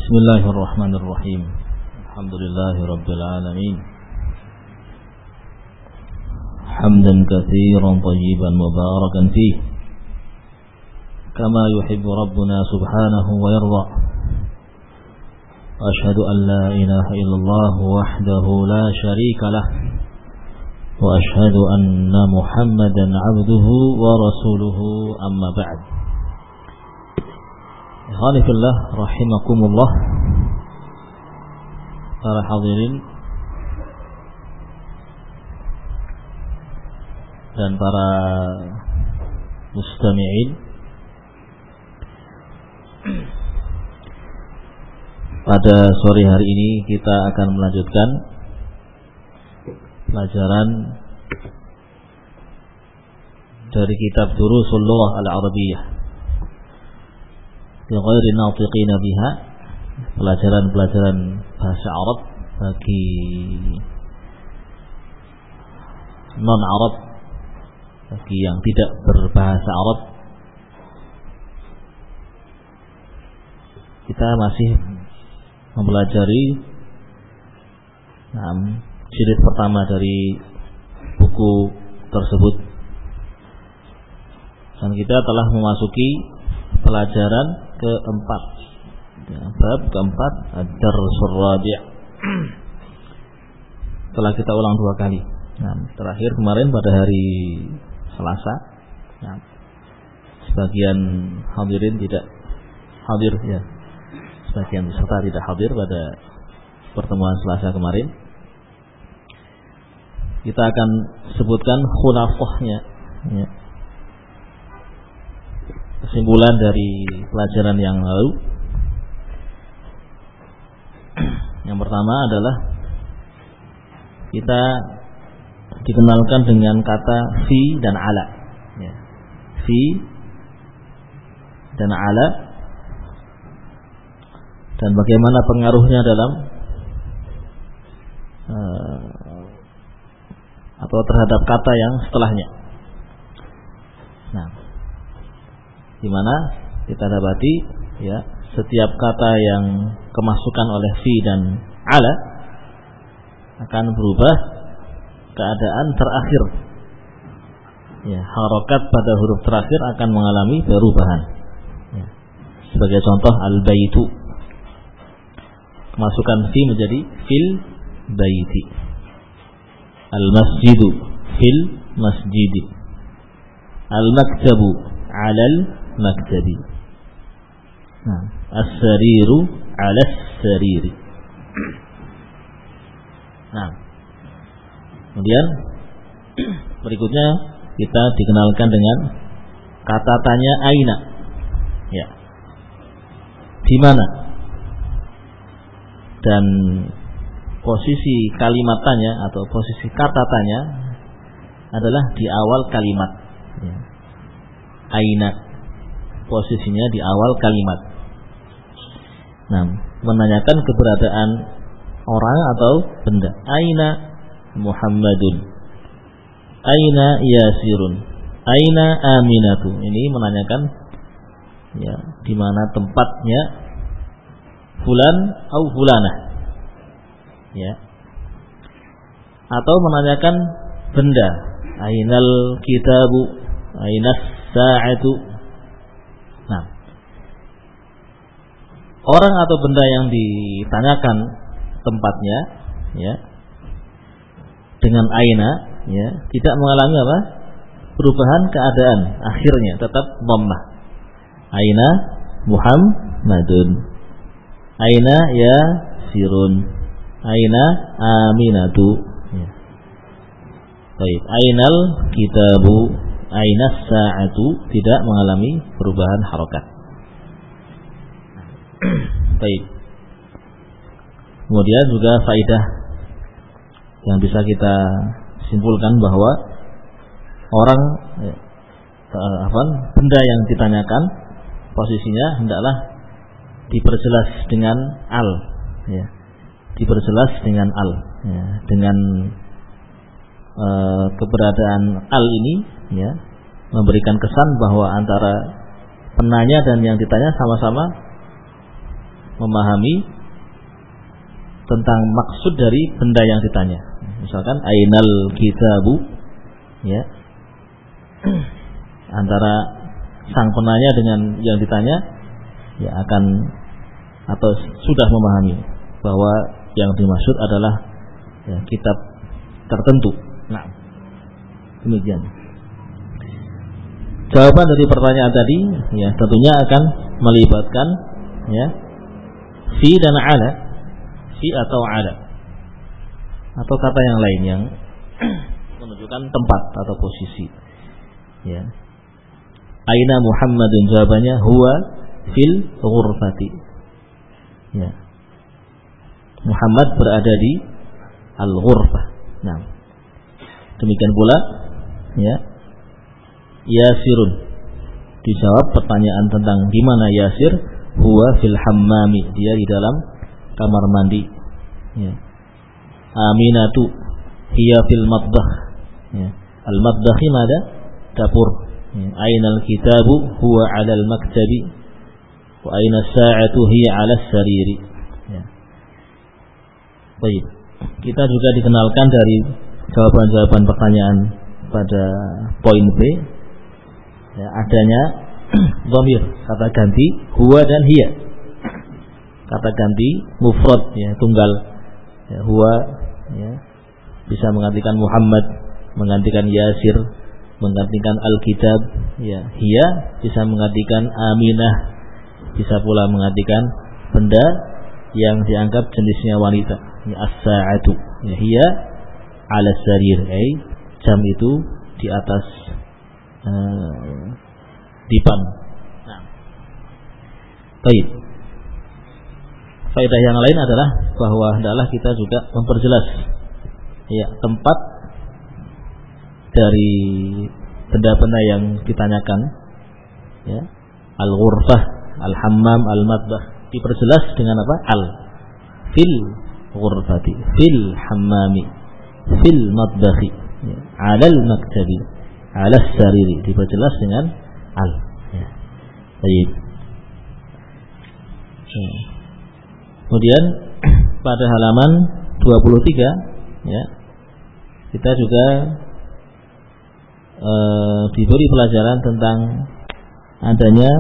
Bismillahirrahmanirrahim. Alhamdulillahirabbil alamin. Hamdan katsiran thayyiban mubarakan fih. Kama yuhibbu rabbuna subhanahu wa yarda. Ashhadu an la ilaha illallah wahdahu la syarika lah. Wa ashhadu anna Muhammadan 'abduhu wa rasuluhu amma ba'd. Ikhwani fillah rahimakumullah. Para hadirin dan para mustami'in, pada sore hari ini kita akan melanjutkan pelajaran dari kitab Durusul Lughah Al-Arabiyyah li ghairi natiqina biha, pelajaran-pelajaran bahasa Arab bagi non-Arab, bagi yang tidak berbahasa Arab. Kita masih mempelajari jilid pertama dari buku tersebut, dan kita telah memasuki pelajaran keempat, bab keempat, ad-darsul rabi'. Telah kita ulang dua kali. Terakhir kemarin pada hari Selasa. Sebagian hadirin tidak hadir, ya. Sebagian peserta tidak hadir pada pertemuan Selasa kemarin. Kita akan sebutkan khulafahnya, ya, kesimpulan dari pelajaran yang lalu. Yang pertama adalah kita dikenalkan dengan kata fi dan ala, ya. Fi dan ala, dan bagaimana pengaruhnya dalam atau terhadap kata yang setelahnya. Nah, di mana kita dapati, ya, setiap kata yang kemasukan oleh fi dan ala akan berubah keadaan terakhir. Ya, harokat pada huruf terakhir akan mengalami perubahan. Ya. Sebagai contoh, al-baitu, kemasukan fi menjadi fil baiti. Al-masjidu fil masjidi. Al-maktabu alal maktabi. Nah, as-sariru ala as-sariri. Nah, kemudian berikutnya kita dikenalkan dengan kata tanya aina, ya, di mana, dan posisi kalimat tanya atau posisi kata tanya adalah di awal kalimat, ya. Aina posisinya di awal kalimat. Nah, menanyakan keberadaan orang atau benda. Aina Muhammadun, aina Yasirun, aina Aminatu. Ini menanyakan, ya, di mana tempatnya fulan atau fulanah, ya. Atau menanyakan benda. Ainal kitabu, ainas sa'atu. Nah, orang atau benda yang ditanyakan tempatnya, ya, dengan aina, ya, tidak mengalami apa? Perubahan keadaan, akhirnya tetap dhammah. Aina Muhammadun, aina Yasirun, aina Aminatu, ya. Baik, ainal kitabu, ainas sa'atu tidak mengalami perubahan harokat. Baik. Kemudian juga faidah yang bisa kita simpulkan bahwa orang, benda yang ditanyakan posisinya hendaklah diperjelas dengan al, ya. Diperjelas dengan al, ya. Dengan keberadaan al ini, ya, memberikan kesan bahwa antara penanya dan yang ditanya sama-sama memahami tentang maksud dari benda yang ditanya. Misalkan ainal kitabu, ya, antara sang penanya dengan yang ditanya, ya akan atau sudah memahami bahwa yang dimaksud adalah ya, kitab tertentu. Nah, demikian. Jawaban dari pertanyaan tadi, ya tentunya akan melibatkan, ya, fi dan ala, fi atau ala, atau kata yang lain yang menunjukkan tempat atau posisi. Ya. Aina Muhammadun, jawabannya huwa fil ghurfati. Ya. Muhammad berada di al-ghurfah. Nah. Demikian pula, ya. Yasirun, dijawab pertanyaan tentang di mana Yasir, huwa fil hammami, dia di dalam kamar mandi. Ya. Aminatu hiya fil matbakh. Ya. Al-matbakhi mada? Dapur. Ya. Ainal kitabu huwa 'alal maktabi wa aina as-sa'atu hiya 'alas sariri. Ya. Baik. Kita juga dikenalkan dari jawaban-jawaban pertanyaan pada poin B, ya, adanya dhamir, kata ganti huwa dan hiya. Kata ganti mufrad, ya, tunggal. Ya, huwa, ya, bisa menggantikan Muhammad, menggantikan Yasir, menggantikan Alkitab. Ya, hiya bisa menggantikan Aminah, bisa pula menggantikan benda yang dianggap jenisnya wanita. Ya, as-sa'atu. Ya, hiya 'ala sarir, jam itu di atas dipan. Nah, baik. Faedah yang lain adalah bahwa hendaklah kita juga memperjelas, ya, tempat dari benda-benda yang ditanyakan, ya, al-ghurfah, al-hammam, al-matbah, diperjelas dengan apa? Al, fil ghurfati, fil hammami, fil matbahi, ya, 'alal maktabi, 'alas sariri, diperjelas dengan al. Ya. Baik. Kemudian pada halaman 23, ya, kita juga diberi pelajaran tentang adanya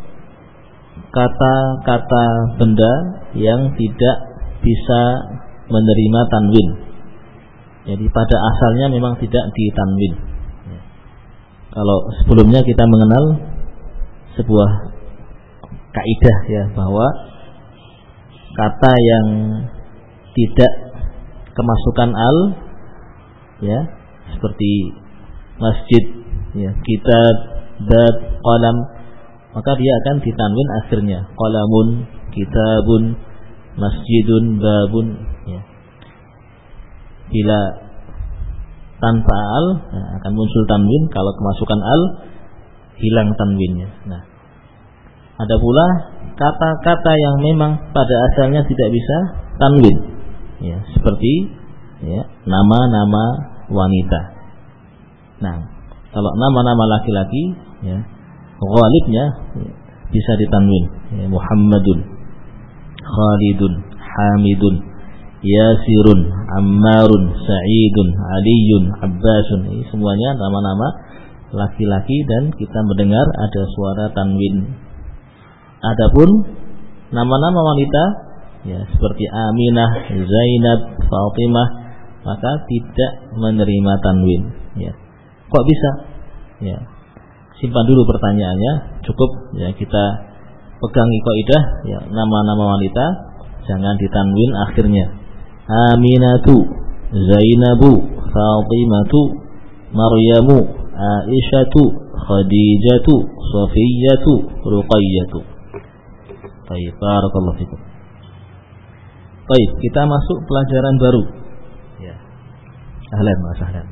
kata-kata benda yang tidak bisa menerima tanwin. Jadi pada asalnya memang tidak ditanwin. Kalau sebelumnya kita mengenal sebuah kaidah, ya, bahwa kata yang tidak kemasukan al, ya, seperti masjid, ya, kitab, bab, qalam, maka dia akan ditanwin akhirnya, qalamun, kitabun, masjidun, babun. Ya. Bila tanpa al, ya, akan muncul tanwin. Kalau kemasukan al, hilang tanwinnya. Nah, ada pula kata-kata yang memang pada asalnya tidak bisa tanwin, ya, seperti, ya, nama-nama wanita. Nah, kalau nama-nama laki-laki, ya, ghalibnya, ya, bisa ditanwin, ya, Muhammadun, Khalidun, Hamidun, Yasirun, Ammarun, Sa'idun, Aliyun, Abbasun. Ini semuanya nama-nama laki-laki dan kita mendengar ada suara tanwin. Adapun nama-nama wanita, ya, seperti Aminah, Zainab, Fatimah, maka tidak menerima tanwin. Ya. Kok bisa? Ya. Simpan dulu pertanyaannya, cukup, ya, kita pegangi kaidah, ya, nama-nama wanita jangan ditanwin akhirnya. Aminatu, Zainabu, Fatimatu, Maryamu, Aisyatu, Khadijatu, Safiyatu, Ruqayyatu. Baik, barakallahu fikum. Baik, kita masuk pelajaran baru. Ya. Ahlan wa sahlan.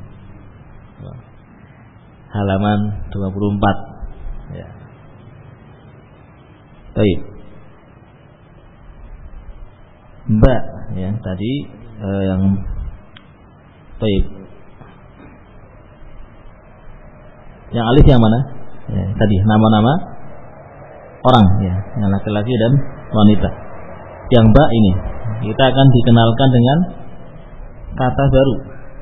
Halaman 24. Ya. Baik. Mbak, ya, tadi yang baik. Yang alif yang mana? Ya, tadi nama-nama orang, ya, yang laki-laki dan wanita. yang ba ini kita akan dikenalkan dengan kata baru,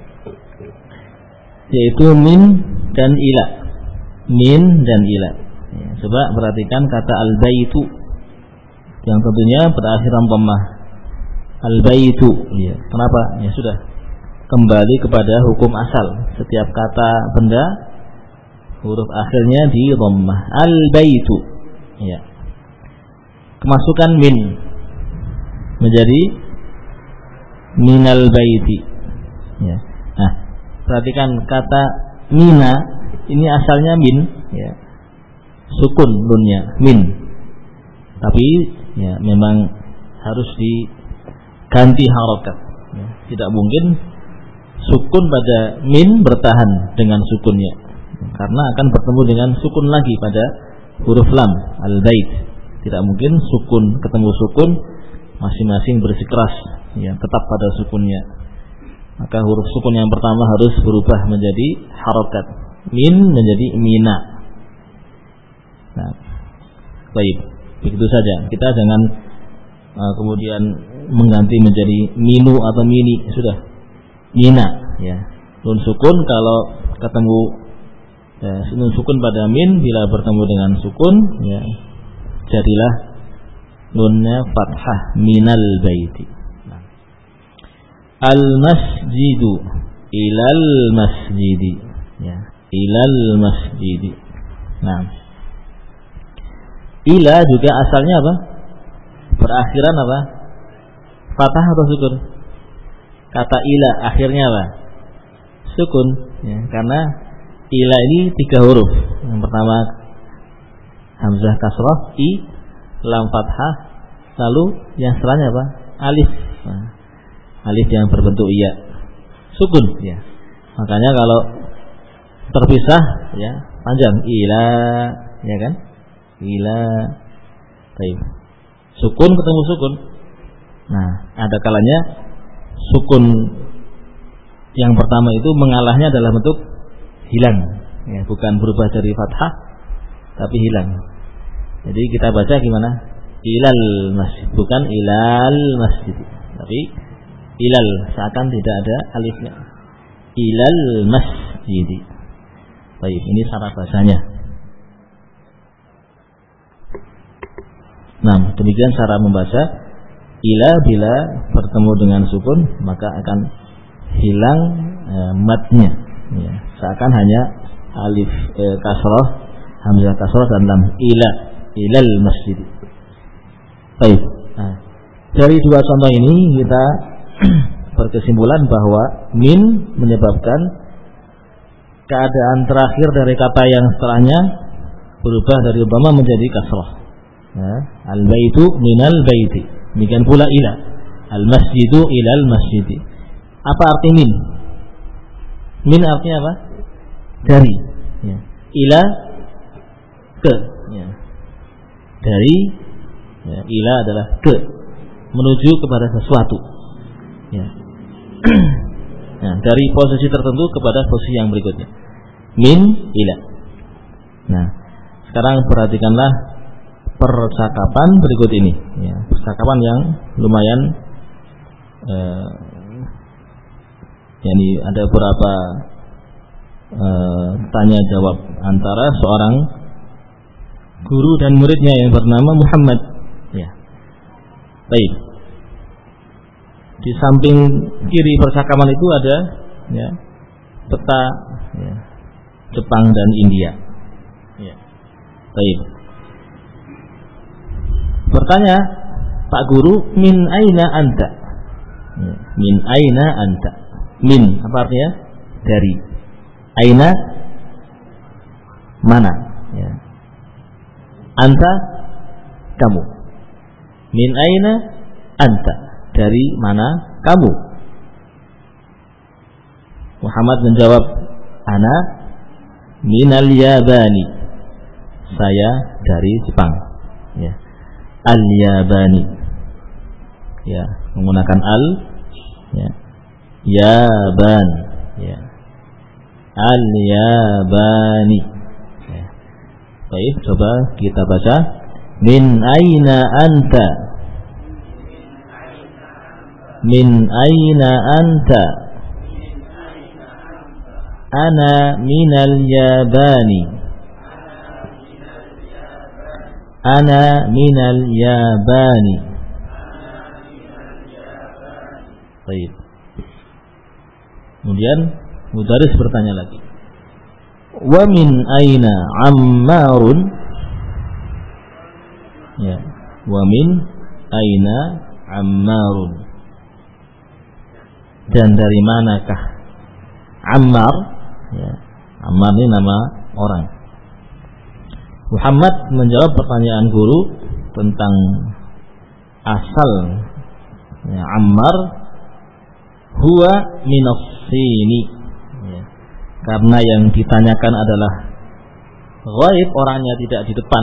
yaitu min dan ila. Min dan ila. Coba perhatikan kata al-baitu yang tentunya berakhiran dhammah. Al-baitu, ya. Kenapa? Ya sudah, kembali kepada hukum asal. Setiap kata benda huruf akhirnya di dhammah. Al-baitu, ya. Kemasukan min menjadi minal baiti, ya. Nah, perhatikan kata mina ini asalnya min, ya. Sukun nunnya min, tapi ya memang harus diganti harokat, ya. Tidak mungkin sukun pada min bertahan dengan sukunnya, karena akan bertemu dengan sukun lagi pada huruf lam al-bait. Tidak mungkin sukun ketemu sukun masing-masing bersikeras, ya, tetap pada sukunnya. Maka huruf sukun yang pertama harus berubah menjadi harokat, min menjadi mina. Nah, baik, begitu saja. Kita jangan kemudian mengganti menjadi minu atau mini, sudah mina, ya. Nun sukun kalau ketemu nun sukun pada min bila bertemu dengan sukun, ya, jadilah nunnya fathah, minal baiti. Nah. Al masjidu ilal masjidi, ya, ilal masjidi. Nah, ila juga asalnya apa? Berakhiran apa? Fathah atau sukun? Kata ila akhirnya apa? Sukun, ya, karena ila ini 3 huruf. Yang pertama hamzah kasrah, i, lam fathah, lalu yang setelahnya apa? Alif. Nah, alif yang berbentuk iya, sukun, ya. Makanya kalau terpisah, ya, panjang ila, ya kan? Ila, baik. Sukun ketemu sukun. Nah, ada kalanya sukun yang pertama itu mengalahnya dalam bentuk hilang, ya, bukan berubah dari fathah tapi hilang. Jadi kita baca gimana? Ilal masjid, bukan ilal masjid, tapi ilal, seakan tidak ada alifnya. Ilal masjid. Baik, ini cara bahasanya. Nah, demikian cara membaca ila bila bertemu dengan sukun maka akan hilang matnya, ya. Seakan hanya alif kasrah, hamzah kasrah dan lam. Ila, ilal masjid. Baik. Nah, dari 2 contoh ini kita berkesimpulan bahwa min menyebabkan keadaan terakhir dari kata yang setelahnya berubah dari dhamma menjadi kasrah. Ya, al-baitu minal baiti. Demikian pula ila, al-masjidu ilal masjidi. Apa arti min? Min artinya apa? Dari, ya. Ila ke, ya. Dari, ya. Ila adalah ke, menuju kepada sesuatu, ya. Nah, dari posisi tertentu kepada posisi yang berikutnya. Min ila. Nah, sekarang perhatikanlah percakapan berikut ini, ya. Percakapan yang lumayan yakni ada beberapa tanya jawab antara seorang guru dan muridnya yang bernama Muhammad, ya. Baik. Di samping kiri percakapan itu ada, ya, peta, ya, Jepang dan India, ya. Baik. Bertanya Pak Guru, min aina anta? Ya. Min aina anta? Min apa artinya? Dari. Aina mana, ya. Anta kamu. Min aina anta? Dari mana kamu? Muhammad menjawab, ana minal Yabani. Saya dari Jepang, ya. Al-Yabani, ya, menggunakan al, ya. Yaban, ya. Al-Yabani, ya. Baik, coba kita baca. Min aina anta? Min aina anta? Ana minal Yabani. Ana minal Yabani. Baik. Kemudian mudaris bertanya lagi. Wa min aina Ammarun? Ya. Wa min aina Ammarun? Dan dari manakah Ammar? Ya. Ammar ini nama orang. Muhammad menjawab pertanyaan guru tentang asal ya, Ammar. Huwa minas Sini ya. Karena yang ditanyakan adalah ghaib, orangnya tidak di depan,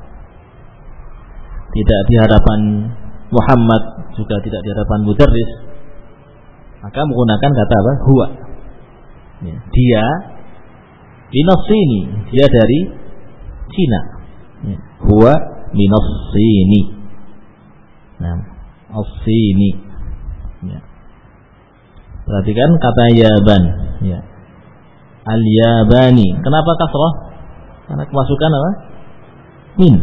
tidak di hadapan Muhammad, juga tidak di hadapan mudarris, maka menggunakan kata apa? Huwa ya. Dia minas Sini, dia dari Cina ya. Huwa minas Sini. Nah, as-Sini ya. Perhatikan kata Yaban ya. Al-Yabani. Kenapa kasrah? Karena kemasukan apa? Min.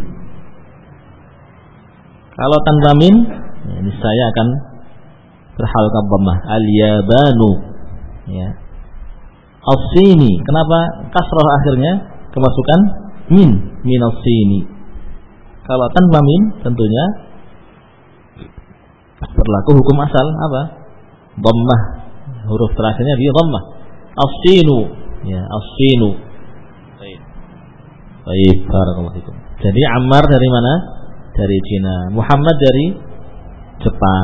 Kalau tanpa min ya, ini saya akan berhalqah dhammah. Al-Yabanu ya. As-Sini. Kenapa kasrah akhirnya kemasukan min? Min as-Sini. Kalau tanpa min tentunya berlaku hukum asal apa? Dhammah. Huruf terakhirnya di dhammah. As-Sinu ya, as-Sinu. Baik. Baik, barakallahu fikum. Jadi Ammar dari mana? Dari Cina. Muhammad dari Jepang.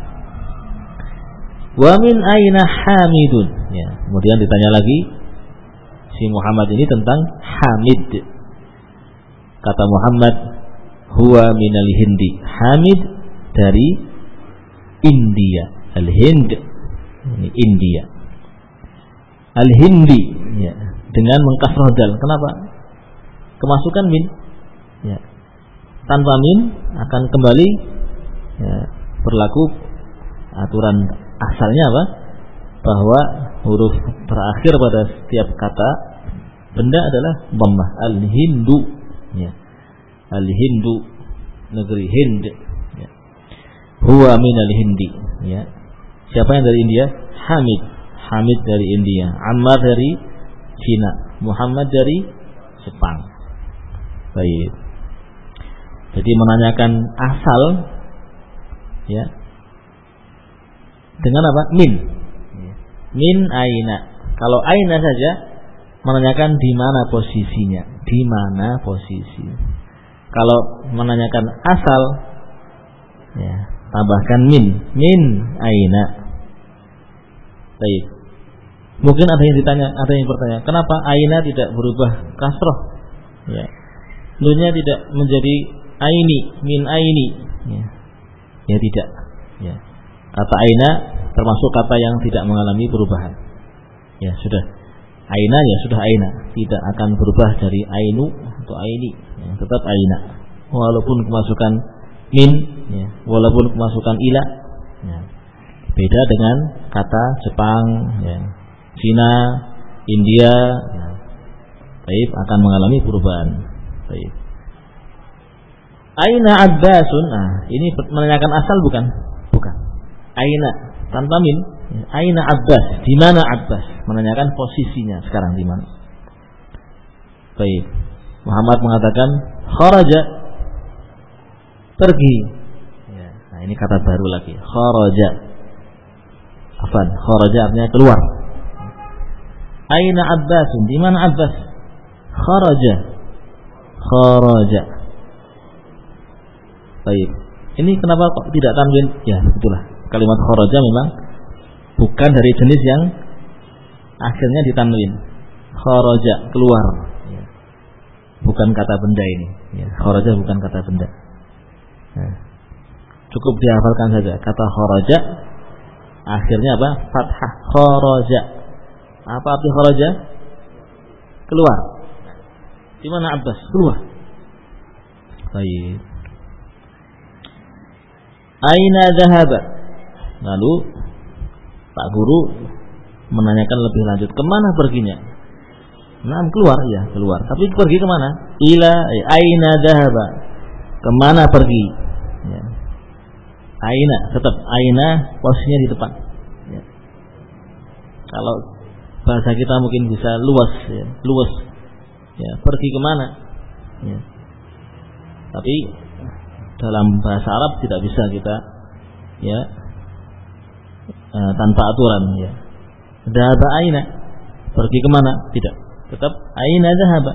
Wa min aina Hamidun? Ya, kemudian ditanya lagi si Muhammad ini tentang Hamid. Kata Muhammad, huwa minal Hindi. Hamid dari India. Al-Hind ini India. Al-Hindi ya, dengan mengkasrah dal. Kenapa? Kemasukan min ya. Tanpa min akan kembali ya, berlaku aturan asalnya apa? Bahwa huruf terakhir pada setiap kata benda adalah dhammah. Al-Hindu ya. Al-Hindu, negeri Hind ya. Huwa minal Hindi ya. Siapa yang dari India? Hamid. Hamid dari India. Ammar dari Cina. Muhammad dari Jepang. Baik. Jadi menanyakan asal ya. Dengan apa? Min. Min aina. Kalau aina saja menanyakan di mana posisinya. Di mana posisi. Kalau menanyakan asal ya, tambahkan min. Min aina. Baik. Mungkin ada yang ditanya, ada yang bertanya, kenapa aina tidak berubah kasroh? Ya. Nunya tidak menjadi aini, min aini. Ya tidak. Ya. Kata aina termasuk kata yang tidak mengalami perubahan. Ya sudah. Aina ya sudah aina, tidak akan berubah dari ainu atau aini. Ya, tetap aina. Walaupun kemasukan min, ya, walaupun kemasukan ila. Ya. Beda dengan kata Jepang, ya, Cina, India, ya, baik, akan mengalami perubahan. Baik. Aina Abbasun, nah, ini menanyakan asal bukan? Bukan. Aina tanpa min, ya, Aina Abbas, di mana Abbas? Menanyakan posisinya sekarang di mana? Baik. Muhammad mengatakan kharaja, pergi. Ya, nah ini kata baru lagi, kharaja. Afan, kharaja artinya keluar. Aina Abbas? Di mana Abbas? Kharaja. Kharaja. Baik. Ini kenapa kok tidak tanwin? Ya, itulah. Kalimat kharaja memang bukan dari jenis yang akhirnya ditanwin. Kharaja, keluar. Ya. Bukan kata benda ini. Ya, kharaja bukan kata benda. Ya. Cukup dihafalkan saja. Kata kharaja akhirnya apa? Fathah. Kharaja. Apa arti kharaja? Keluar. Di mana Abbas? Keluar. Baik. Aina dhahaba? Lalu Pak Guru menanyakan lebih lanjut, kemana perginya? Nah, keluar ya, keluar. Tapi pergi kemana? Ila aina dhahaba. Kemana pergi? Ya. Aina, tetap aina posisinya di depan. Ya. Kalau bahasa kita mungkin bisa luas, ya, luas. Ya, pergi kemana? Ya. Tapi dalam bahasa Arab tidak bisa kita, ya, tanpa aturan. Ya. Dhahaba aina, pergi kemana? Tidak. Tetap aina dhahaba.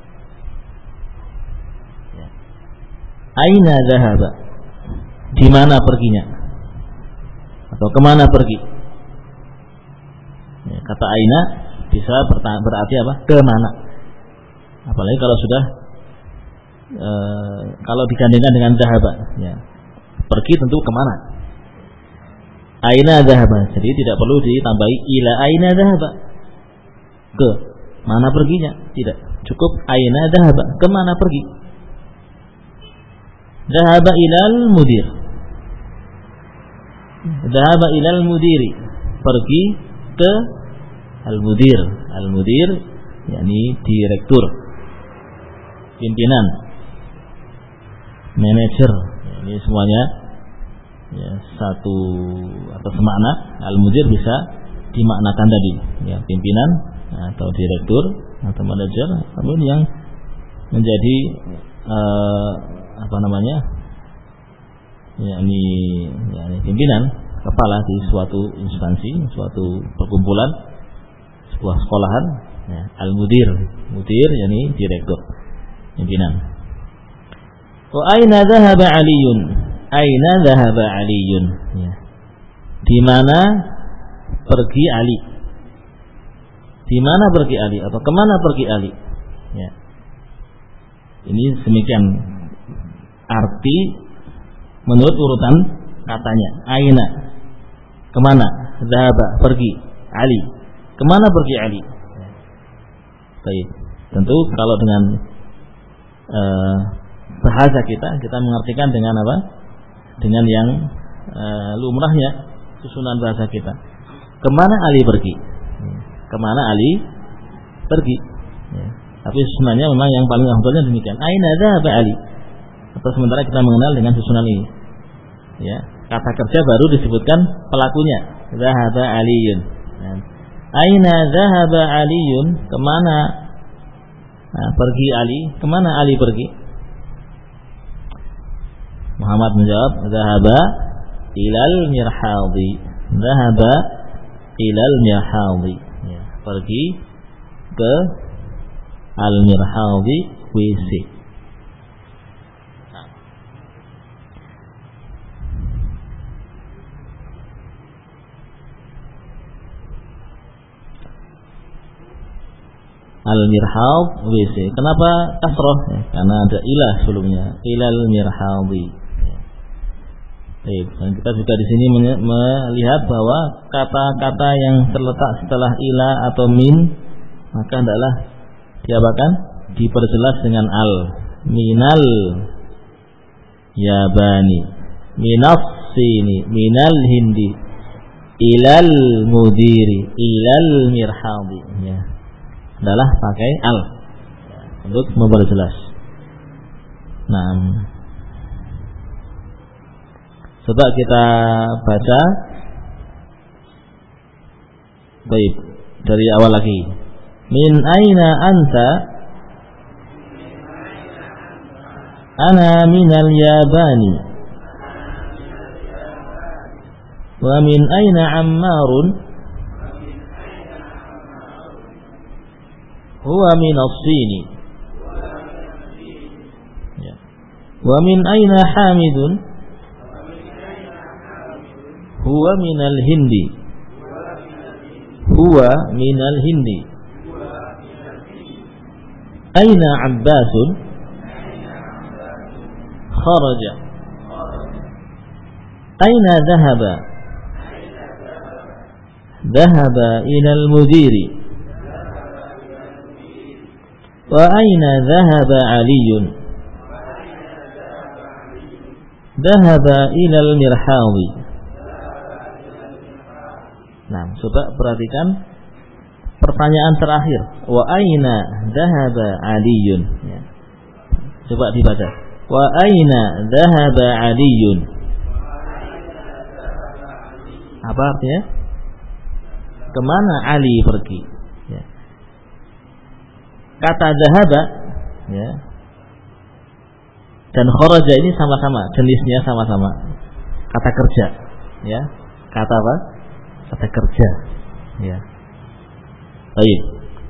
Ya. Aina dhahaba. Di mana perginya? Atau kemana pergi? Ya, kata aina bisa berarti apa? Kemana? Apalagi kalau sudah kalau digandingkan dengan dhahaba, ya. Pergi tentu kemana? Aina dhahaba. Jadi tidak perlu ditambahi ila aina dhahaba. Ke mana perginya? Tidak. Cukup aina dhahaba. Kemana pergi? Dhahaba ilal mudir. Dhahaba ilal mudiri. Pergi ke al-mudir. Al-mudir yakni direktur, pimpinan, manajer. Ini semuanya ya satu atau semakna. Al-mudir bisa dimaknakan tadi, ya, pimpinan atau direktur atau manajer, namun yang menjadi yakni pimpinan, kepala di suatu instansi, suatu perkumpulan, sebuah sekolahan, ya, al-mudir, mudir yakni direktur, pimpinan. Wa aina dhahaba Aliyun? Aina dhahaba Aliyun? Ya. Di mana pergi Ali? Di mana pergi Ali atau kemana pergi Ali? Ya. Ini demikian arti menurut urutan katanya. Aina, kemana? Dhahaba, pergi. Ali, kemana pergi Ali? Ya. Baik. Tentu kalau dengan bahasa kita mengartikan dengan apa? Dengan yang lumrahnya susunan bahasa kita. Kemana Ali pergi? Kemana Ali pergi? Ya. Tapi sebenarnya memang yang paling afdalnya demikian. Aina dhahaba Ali? Atau sementara kita mengenal dengan susunan ini. Ya, kata kerja baru disebutkan pelakunya. Dhahaba Aliyun. Ya. Aina dhahaba Aliyun? Kemana pergi Ali? Kemana Ali pergi? Muhammad menjawab, dhahaba ilal mirhadi. Dhahaba ilal mirhadi. Ya, pergi ke al-mirhadi, WC. Al-mirhad WC. Kenapa kasroh? Ya, karena ada ilah sebelumnya. Ilal mirhadi. Baik, dan kita juga di sini melihat bahwa kata-kata yang terletak setelah ilah atau min maka adalah diapakan? Diperjelas dengan al. Minal yabani, minas sini, minal hindi, ilal mudiri, ilal mirhadi. Ya. Adalah pakai al untuk memperjelas. Nah, coba kita baca baik dari awal lagi. Min aina anta? Ana minal yabani. Wa min aina Ammarun? Huwa min as-Sini. Ya. Wa min aina Hamidun? Huwa min al-Hindi. Huwa min al-Hindi. Aina Abbasun? Kharaja. Aina dhahaba? Dhahaba ila al-mudiri. Wa aina dhahaba Aliyun? Dhahaba ila al-mirhadi. Nah, coba perhatikan pertanyaan terakhir. Wa aina dhahaba Aliyun? Ya. Coba dibaca. Wa aina dhahaba Aliyun? Apa artinya? Kemana Ali pergi? Ya. Kata dhahaba, ya, dan kharaja ini sama-sama, jenisnya sama-sama. Kata kerja, ya. Kata apa? Kata kerja, ya. Baik.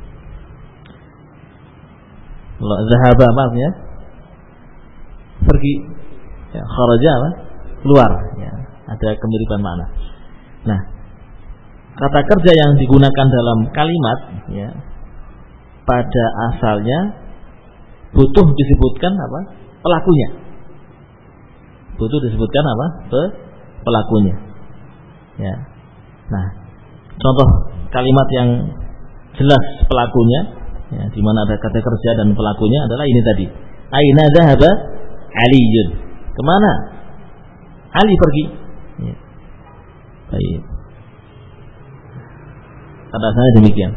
Kalau dhahaba apa artinya? Pergi. Ya, kharaja apa? Keluar, ya. Ada kemiripan makna. Nah, kata kerja yang digunakan dalam kalimat, ya, pada asalnya butuh disebutkan apa? Pelakunya. Butuh disebutkan apa? Pelakunya. Ya. Nah, contoh kalimat yang jelas pelakunya, ya, di mana ada kata kerja dan pelakunya adalah ini tadi. Aina dhahaba Aliyun? Kemana Ali pergi? Ya. Baik. Kata saya demikian.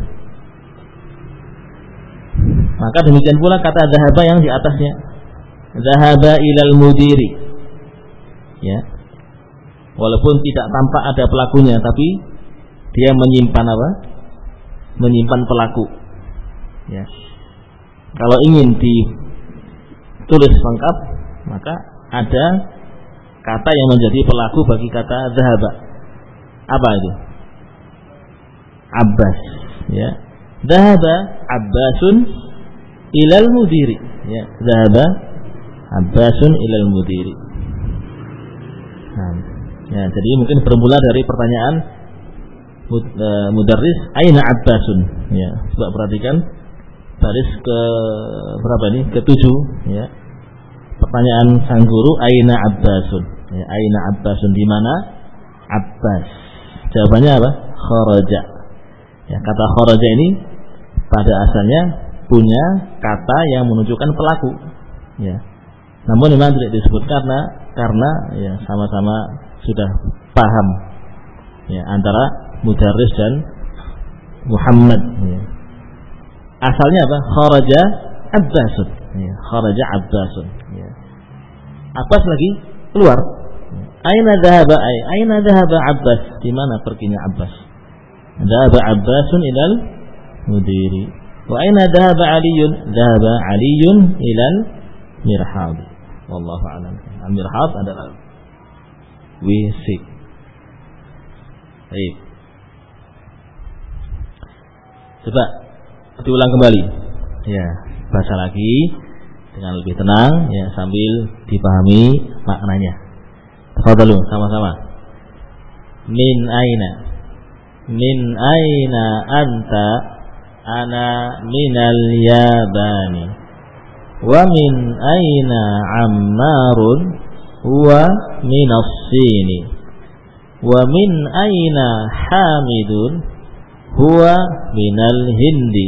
Maka demikian pula kata dhahaba yang di atasnya. Dhahaba ilal mudiri. Ya. Walaupun tidak tampak ada pelakunya, tapi dia menyimpan apa? Menyimpan pelaku. Ya. Kalau ingin ditulis lengkap, maka ada kata yang menjadi pelaku bagi kata dhahaba. Apa itu? Abbas, ya. Dhahaba Abbasun ilal mudiri, ya. Dhahaba Abbasun ilal mudiri. Nah, ya, jadi mungkin bermula dari pertanyaan mudarris, aina Abbasun? Ya, coba perhatikan baris ke berapa ini? Ke-7, ya. Pertanyaan sang guru, aina Abbasun? Ya, aina Abbasun, di mana Abbas? Jawabannya apa? Kharaja. Ya, kata kharaja ini pada asalnya punya kata yang menunjukkan pelaku, ya. Namun memang tidak disebut karena ya sama-sama sudah paham, ya, antara mudarris dan Muhammad, ya. Asalnya apa? Kharaja Abbasun, ya. Kharaja Abbasun, ya. Abbas lagi keluar. Aina dhahaba? Aina dhahaba Abbas? Di mana perginya Abbas? Dhahaba Abbasun ilal mudiri. Wa aina dhahaba Aliyun? Dhahaba Aliyun ilal mirhad. Wallahu a'lam. Al-mirhad adalah WC. Baik. Coba diulang kembali. Ya, baca lagi dengan lebih tenang, ya, sambil dipahami maknanya. Tafadhalu sama-sama. Min aina anta? Ana minal Yabani. Wa min aina Ammarun? Huwa minas Sini. Wa min aina Hamidun? Huwa minal Hindi.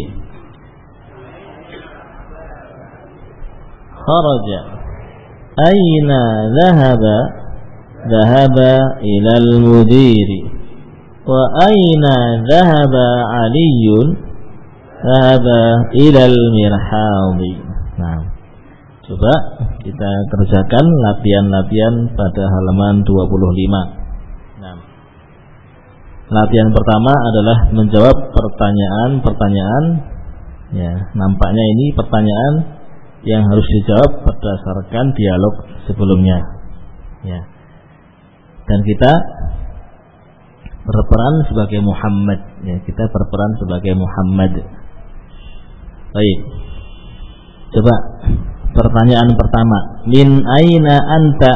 Kharaja. Aina dhahaba? Dhahaba ilal mudiri. Wa aina dhahaba Aliyun? Dhahaba ilal mirhadi. Nah, coba kita kerjakan latihan-latihan pada halaman 25. Nah, latihan pertama adalah menjawab pertanyaan-pertanyaan, ya, nampaknya ini pertanyaan yang harus dijawab berdasarkan dialog sebelumnya, ya. Dan kita berperan sebagai Muhammad, ya, kita berperan sebagai Muhammad. Baik. Coba pertanyaan pertama, min aina anta?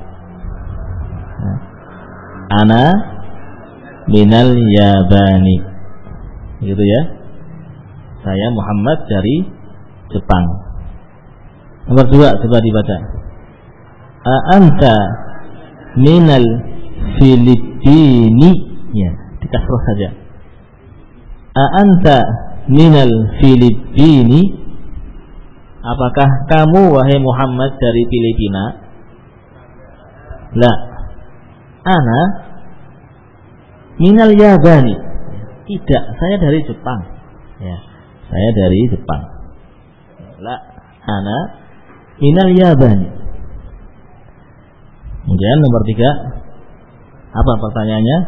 Ana minal Yabani. Gitu ya. Saya Muhammad dari Jepang. Nomor 2, coba dibaca. Anta minal Filipini, ya, dikasroh saja. Anta minal Filipini? Apakah kamu wahai Muhammad dari Filipina? La. Ana minal Yabani. Tidak, saya dari Jepang. Ya, saya dari Jepang. La, ana minal Yabani. Kemudian nomor 3, apa pertanyaannya?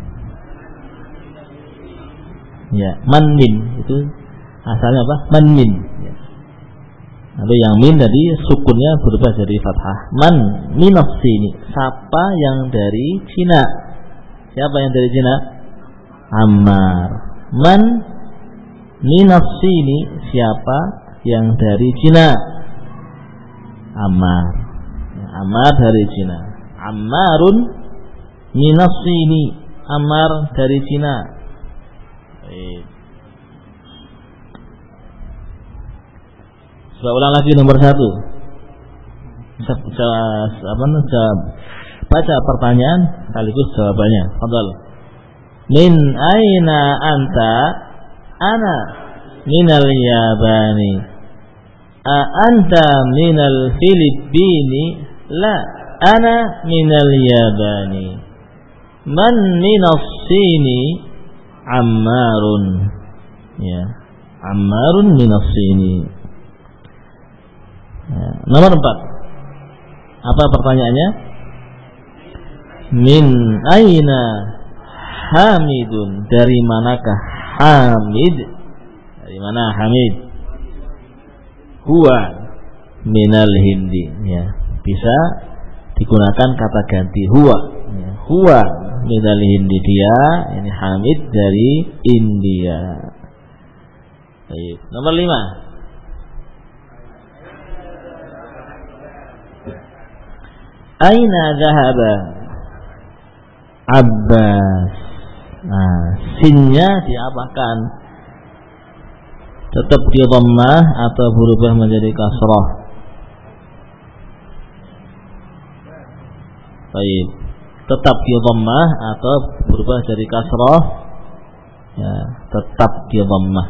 Ya, man min, itu asalnya apa? Man min. Ya. Lalu yang min tadi sukunnya berubah jadi fathah. Man minas sini. Siapa yang dari Cina? Siapa yang dari Cina? Ammar. Man minas sini. Siapa yang dari Cina? Ammar. Ya, Ammar dari Cina. Ammarun minas sini. Ammar dari Cina. Coba ulang lagi nomor 1. Baca pertanyaan sekaligus jawabannya. Fadhal. Min aina anta? Ana minal Yabani. A anta minal Filipini? La, ana minal Yabani. Man minas sini? Ammarun. Ya, Ammarun minas sini. Ya. Nomor 4. Apa pertanyaannya? Min aina Hamidun? Dari manakah Hamid? Dari mana Hamid? Huwa minal Hindi. Ya, bisa digunakan kata ganti huwa. Ya, huwa minal Hindi, dia ini Hamid dari India. Baik. Nomor 5. Aina dhahaba Abbas? Nah, sinnya diapakan? Tetap di dhammah atau berubah menjadi kasrah? Baik, tetap di dhammah atau berubah jadi kasrah? Ya, tetap di dhammah.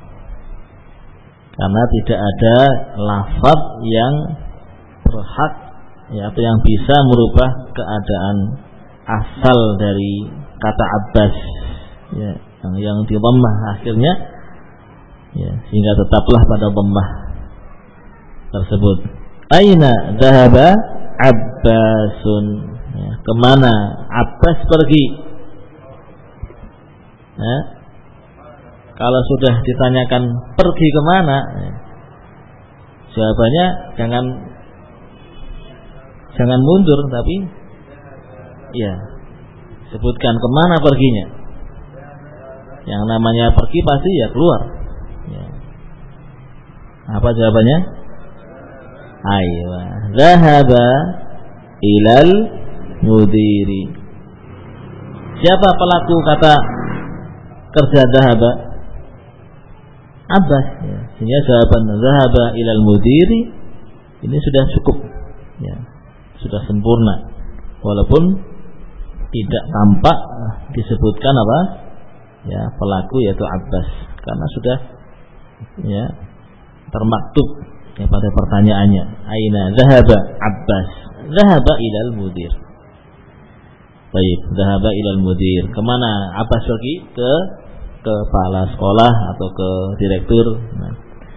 Karena tidak ada lafaz yang berhak, ya, atau yang bisa merubah keadaan asal dari kata Abbas, ya, yang di dhammah akhirnya, ya, sehingga tetaplah pada dhammah tersebut. Aina dhahaba Abbasun? Ya, kemana Abbas pergi? Ya, kalau sudah ditanyakan pergi kemana, ya, jawabannya jangan mundur, tapi ya sebutkan kemana perginya. Yang namanya pergi pasti ya keluar. Ya. Apa jawabannya? Aywa, zahaba ilal mudiri. Siapa pelaku kata kerja zahaba? Abbas. Ya. Sehingga jawaban zahaba ilal mudiri ini sudah cukup. Ya. Sudah sempurna, walaupun tidak tampak disebutkan apa, ya, pelaku yaitu Abbas, karena sudah, ya, termaktub, ya, pada pertanyaannya. Aina dhahaba Abbas? Dhahaba ilal mudir. Baik, dhahaba ilal mudir. Kemana Abbas pergi? Ke kepala sekolah atau ke direktur. Nah.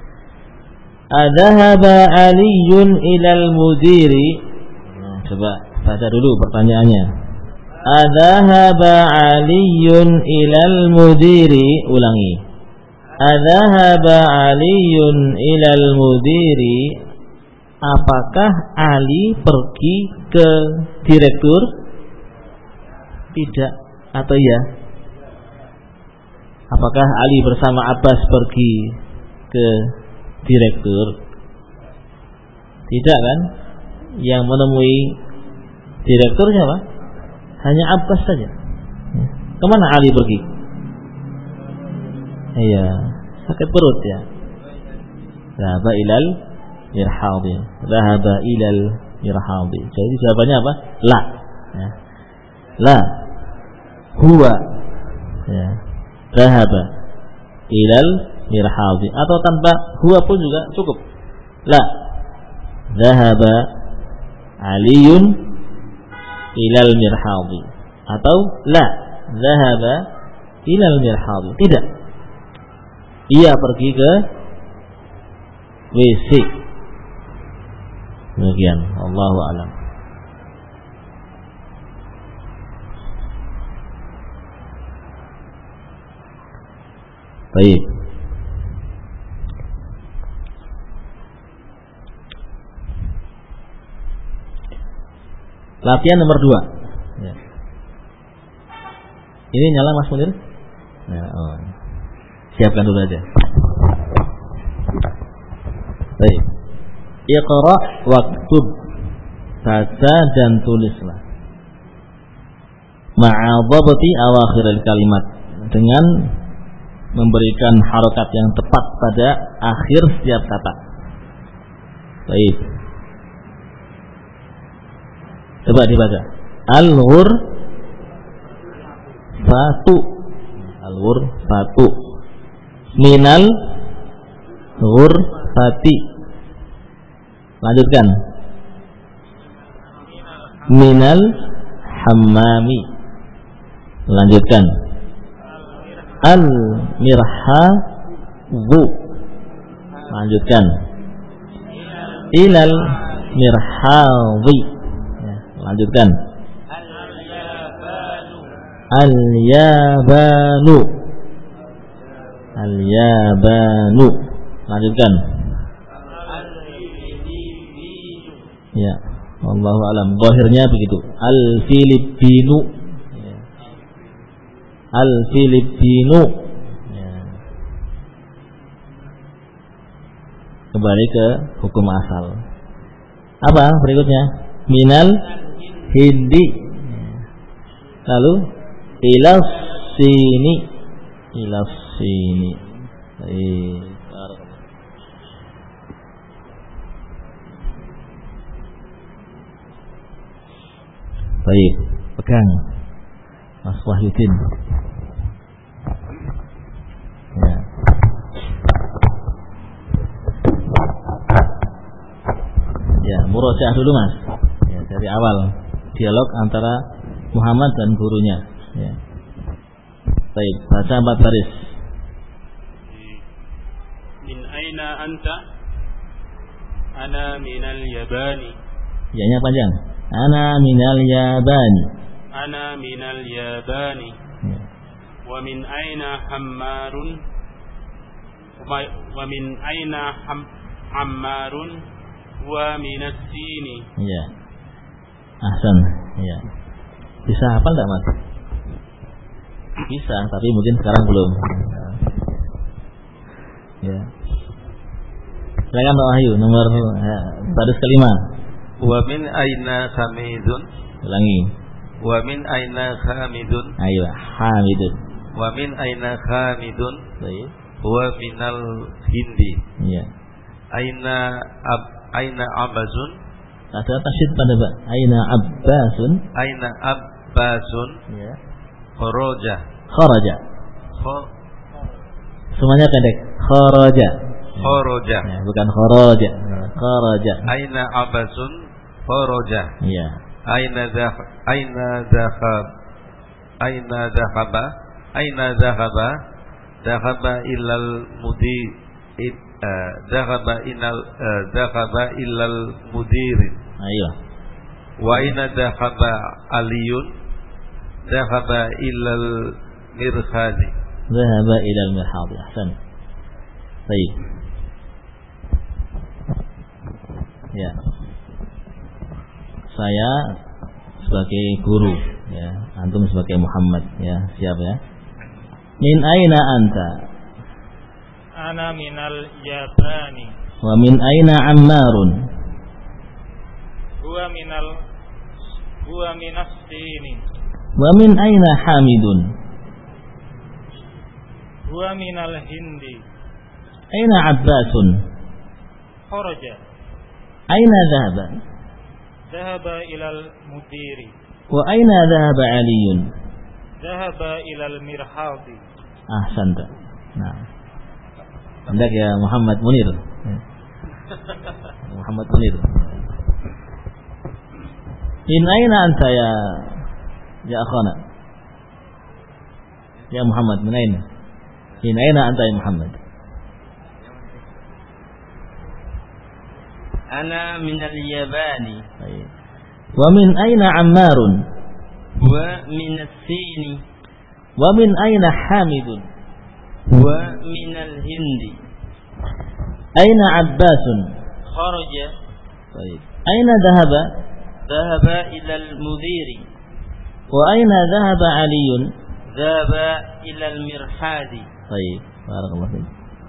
Adhahaba Aliyun ilal mudiri? Coba baca dulu pertanyaannya. Adhahaba Aliyun ilal mudiri? Ulangi. Adhahaba Aliyun ilal mudiri? Apakah Ali pergi ke direktur? Tidak atau ya? Apakah Ali bersama Abbas pergi ke direktur? Tidak kan? Yang menemui direkturnya apa? Hanya Abbas saja. Kemana Ali pergi? Iya, sakit perut ya. Dhahaba ilal mirhadi. Dhahaba ilal mirhadi. Jadi jawabannya apa? La. Ya. La. Huwa. Ya. Dhahaba ilal mirhadi. Atau tanpa huwa pun juga cukup. La. Dhahaba Aliyun ilal mirhadi. Atau la dhahaba ila al-mirhad. Tidak. Ia pergi ke WC. Demikian, Allahu a'lam. Baik. Latihan nomor 2. Ya. Ini nyala Mas Munir? Ya, oh. Siapkan dulu aja. Baik. Iqra waktub. Baca dan tulislah. Ma'a dhabti awakhir al-kalimat. Dengan memberikan harokat yang tepat pada akhir setiap kata. Baik. Coba dibaca. Al-ghurfatu. Al-ghurfatu. Minal ghurfati. Lanjutkan. Minal hammami. Lanjutkan. Al-mirhadhu. Lanjutkan. Ilal mirhadhi. Lanjutkan. Al-yabanu. Al-yabanu. Lanjutkan. Ya, wallahu alam. Zahirnya begitu. Al-Filipinu. Ya. Al-Filipinu. Ya. Kembali ke hukum asal. Apa berikutnya? Minal Hindi. Lalu ilas sini. Ilas sini. Baik, pegang Mas Wahyudin. Ya. Ya, murojaah dulu Mas. Ya, dari awal dialog antara Muhammad dan gurunya. Ya. Baik, baca 4 baris. Min aina anta? Ana minal yabani. Ya-nya panjang. Ana minal yabani. Ana minal yabani. Ya. Wa min aina hammarun? Wa min aina hammarun? Wa minas sini. Ya. Ahsan. Ya. Bisa hafal enggak Mas? Bisa, tapi mungkin sekarang belum. Ya. Silakan Pak Wahyu, nomor baris kelima. Wa min aina hamidun. Ulangi. Wa min aina hamidun. Ayo, hamidun. Wa min aina hamidun. Baik. Wa minal hindi. Ya. Aina abazun. Ada tasydid pada Pak. Aina abbasun. Aina abbasun. Ya. Kharaja. Kharaja. Semuanya pendek. Kharaja. Kharaja. Ya, bukan kharaja. Kharaja. Aina abbasun. Kharaja. Ya. Aina dhahaba. Aina dhahaba. Dhahaba ilal mudir. Dhahaba ilal mudirin. Ayo. Wa aina dhahaba aliyun. Dhahaba ilal mirhadi. Dhahaba ilal mirhadi. Ahsan. Baik. Ya. Saya sebagai guru, ya. Antum sebagai Muhammad, ya. Siap ya. Min aina anta? Ana minal yabani. Wa min aina ammarun? Huwa minas sini. Wa min aina hamidun? Huwa minal hindi. Aina abbasun? Kharaja. Aina dhahaba? Dhahaba ilal mudiri. Wa aina dhahaba aliyun? Dhahaba ilal mirhadi. Ahsanta. Nah. Hendak ya Muhammad Munir. Muhammad Munir. Min aina anta ya akhana? Ya Muhammad, min aina? Min aina anta ya Muhammad? Ana min al-Yabani. Baik. Wa min aina Ammarun? Wa min as-Sini. Wa min aina Hamidun? Wa min al-Hindi. Aina Abbasun? Kharaja. Baik. Aina dhahaba? Dhahaba ila al-Mudiri. Wa aina dhahaba Aliyun? Dhahaba ila al-Mirhadi. Baik. Barakallahu fiik.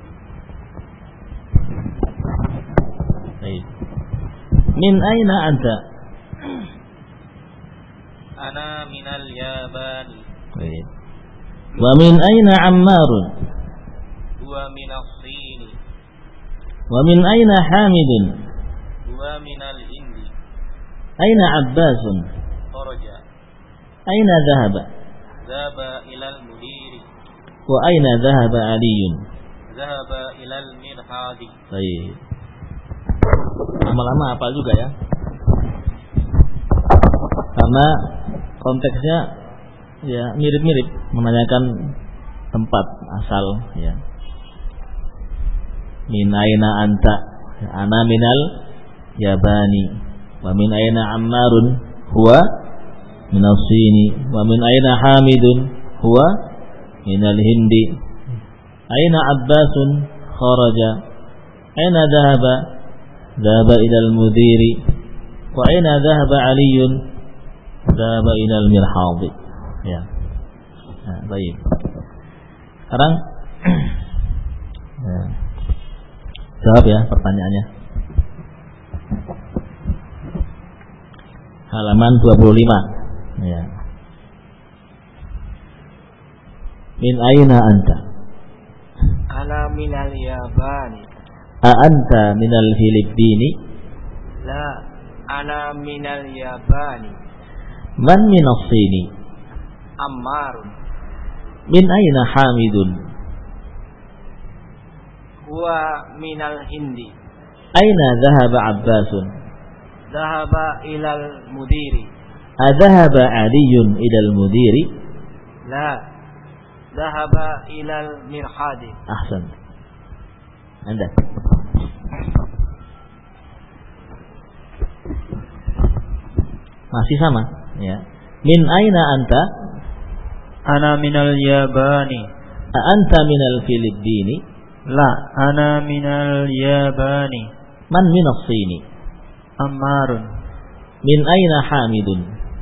Baik. Min aina anta? Ana min al-Yabani. Baik. Wa min aina Ammarun? Wa min as-Sini. Wa min aina Hamidun? Wa min al-Hindi. Aina Abbasun? Kharaja. Aina dhahaba? Dhahaba ila al-Mudiri. Wa aina dhahaba Aliyun? Dhahaba ila al-Mirhadi. Baik. Lama-lama apa juga ya? Karena konteksnya ya mirip-mirip, menanyakan tempat asal ya. Min aina anta? Ana minal Yabani. Wa min aina Ammarun? Huwa minal Sini. Wa min aina Hamidun? Huwa minal Hindi. Aina Abbasun? Kharaja. Aina dhahaba? Dhahaba ila al-Mudiri. Wa aina dhahaba Aliyun? Dhahaba ila al-Mirhadi. Ya. Nah, baik. Sekarang ya. Jawab ya pertanyaannya. Halaman 25. Ya. Min aina anta? Ana min al-Yabani. A anta min al-Filippini? La, ana min al-Yabani. Man min as-Sini? Ammarun. Min aina Hamidun? Huwa min al-Hindi. Aina dhahaba Abbasun? Dhahaba ila al-Mudiri. Adhahaba Aliyun ila al-Mudiri? La, dhahaba ila al-Mirhadi. Ahsan. Anda. Masih sama ya. Min aina anta? Ana minal Yabani. A anta minal Filippini? La, ana minal Yabani. Man min as-Sini? Ammarun. Min aina Hamidun?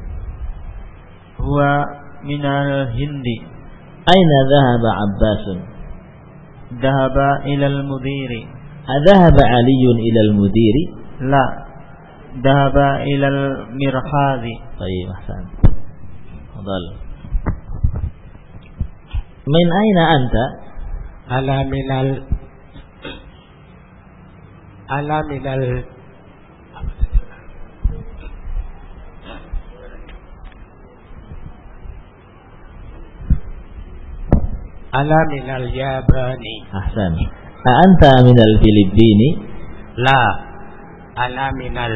Huwa minal Hindi. Aina dhahaba Abbasun? Dhahaba ila al-Mudiri. Adhahaba Aliyun ila al-Mudiri? La, dhahaba ila al-Mirhadi. Baik, ahsan. Fadal. Min aina anta? Ana minal Yabani. Ahsan. A anta minal Filippini? La, ana minal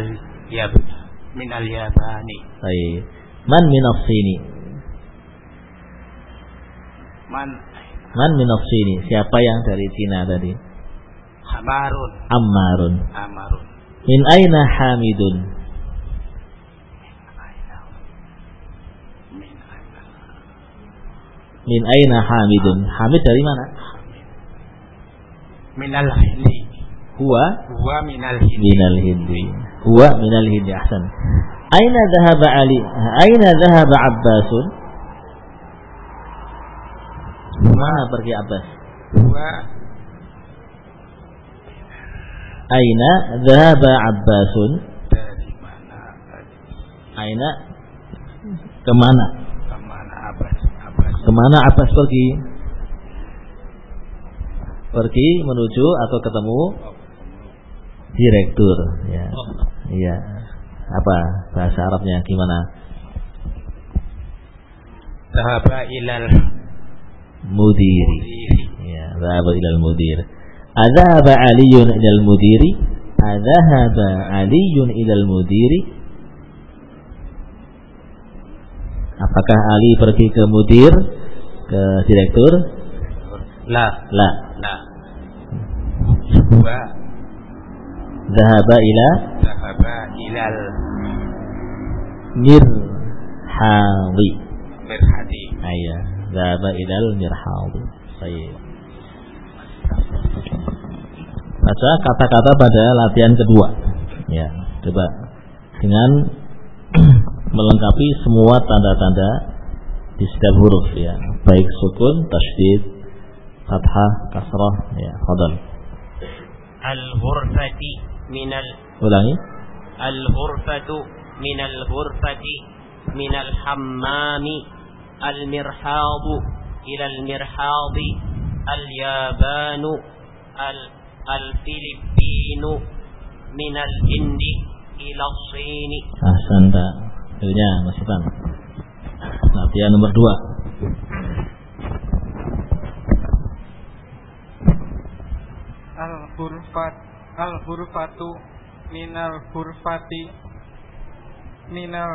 Yabani. Baik. Man min as-Sini? Man min as-Sini? Siapa yang dari Cina tadi? Ammarun. Min aina Hamidun? Min aina Hamidun? Hamid dari mana? Minal Hindi. Huwa Minal Hindi. minal Hindi. Huwa minal Hindi. Ahsan. Aina dhahaba Ali? Aina dhahaba Abbasun? Mana pergi Abbas? Aina dhahaba Abbasun? Dari mana? Aina kemana? Abbas? Kemana Abbas pergi? Pergi menuju atau ketemu direktur ya. Iya. Apa bahasa Arabnya gimana? Dhahaba ilal Mudiri. Ya, dhahaba ilal mudir. Adhahaba Aliyun ilal mudiri? Adhahaba Aliyun ilal mudiri? Apakah Ali pergi ke mudir ke direktur. La. La. La. Wa. Dhahaba ilal mirhadi. Mirhadi. Ayah. Dhahaba ilal mirhadi. Baik. Baca kata-kata pada latihan kedua. Ya, coba dengan melengkapi semua tanda-tanda di setiap huruf ya, baik sukun, tasydid, fathah, kasrah ya, fadal. Al-ghurfati minal Ulangi. Al-ghurfatu minal ghurfati minal hammami al-mirhadu ilal mirhadi al-yabanu al-filipinu minal hindi ila sini. Ahsanta. Akhirnya Mas Ivan. Latihan nomor 2. Al-hurfatu minal hurfati minal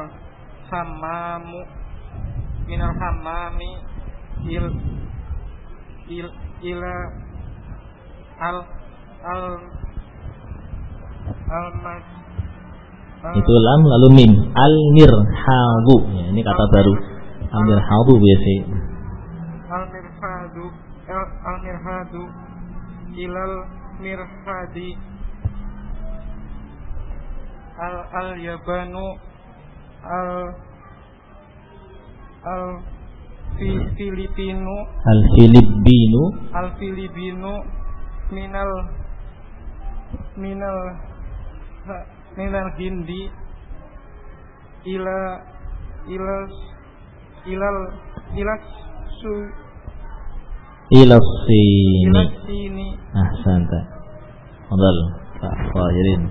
hammami ila itu lam lalu mim. Al-mirhadu ya, ini kata baru. Al-mirhadu biasa. Al-mirhadu ilal mirhadi al-yabanu al-filipinu minal hindi ila sini. sini. Ahsanta. Fadal Pak Fahirin.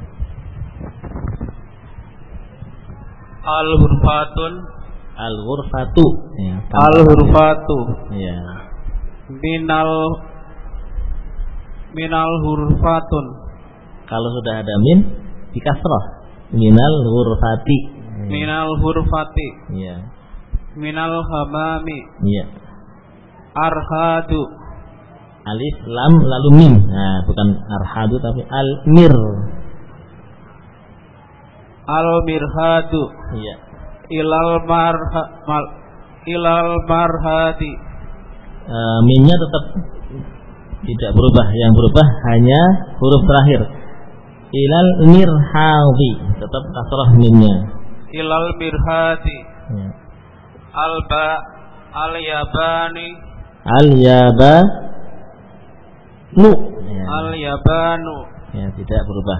Al-hurfatun. Al-ghurfatu ya, Al-hurfatu ya. minal hurfatun. Kalau sudah ada min di kasrah. Minal ghurfati. Minal hurfati Ya. minal hamami Iya. arhadu Alif lam lalu mim. Nah, bukan arhadu tapi al-mir. al-mirhadu Iya. ilal marhadi. Minnya tetap tidak berubah. Yang berubah hanya huruf terakhir. Ilal mirhadi, tetap kasrah minnya. Ilal mirhadi. Ya. Al-yabani. Al-yabanu. Ya. Al-yabanu. Ya, tidak berubah.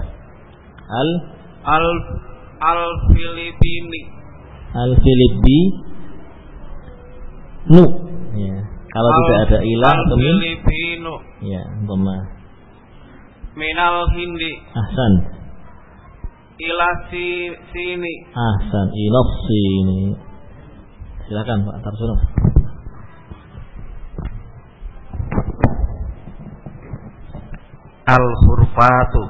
Al-filipini. Al-filipinu. Ya. Kalau tidak ada ilah atau min. Al-filipinu. Ya, dhamma. Minal hindi. Ahsan. Ila sini. Ahsan. Ilaf sini. Silakan Pak Tarsunov. Al-hurfatu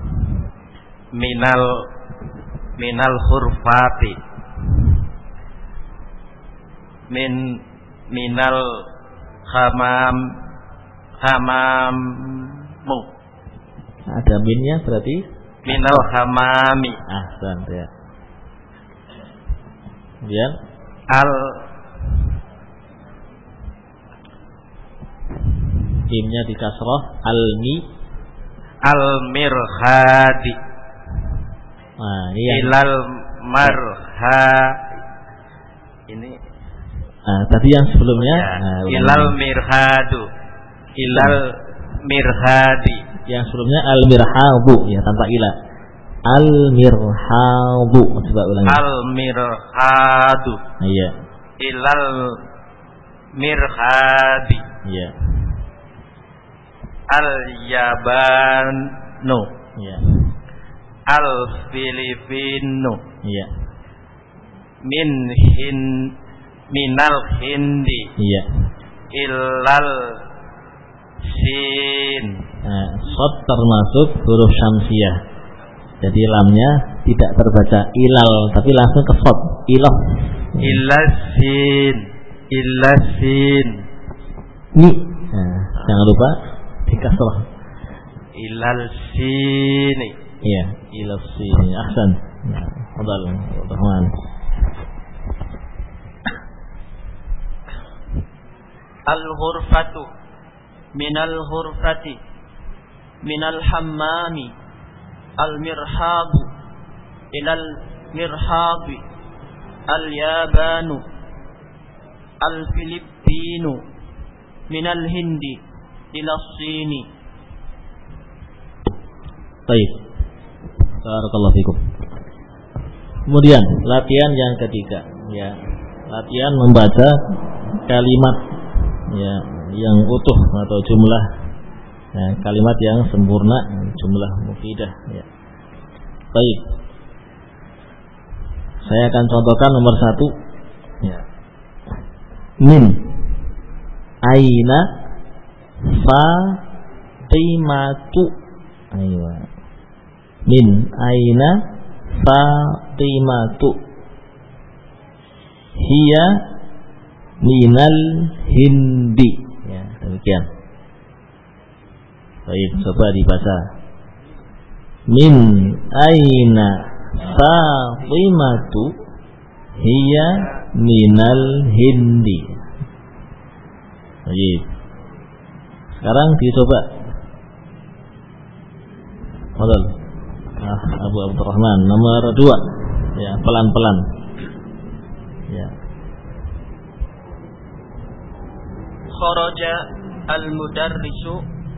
minal hurfati minal hamamu. Ada minnya berarti Minal hamami. ahsan ya. Kemudian mimnya di kasrah al-mirhadi. Nah, ini Ilal marha. Ini tadi yang sebelumnya ilal mirhadu. Ilal mirhadi. Yang sebelumnya al-mirhadu ya, tanpa ila. Al-mirhadu. Coba ulangi. Al-mirhadu. Iya. Ilal mirhadi. Iya. Al-yabanu. Iya. Al-filipinu. Iya. Minal hindi. Iya. Ilal sin. Shad termasuk huruf syamsiyah. Jadi lamnya tidak terbaca ilal, tapi langsung ke shad. Ilah. Ilasin. Ilasin. Ni. Nah, jangan lupa di kasrah. Ilal sini. Iya, ila sini. Ahsan. Nah, fadal Rahman. Al-ghurfatu minal ghurfati minal hammami al-mirhabu ilal mirhabi al-yabanu al-filipinu minal hindi ila sini. Baik. Barakallahu fikum. Kemudian latihan yang ketiga, ya. Latihan membaca kalimat ya yang utuh atau jumlah ya, kalimat yang sempurna, jumlah mufidah ya. Baik. Saya akan contohkan nomor 1 ya. Min aina Fatimatu. Ayo. Min aina Fatimatu. Hiya minal hindi. Ya, demikian. Baik, coba dibaca. Min aina Fatimatu hiya minal hindi. Baik. Sekarang dicoba. Modal. Abu Abdurrahman nomor 2. Ya, pelan-pelan. Ya. Kharaja al-mudarrisu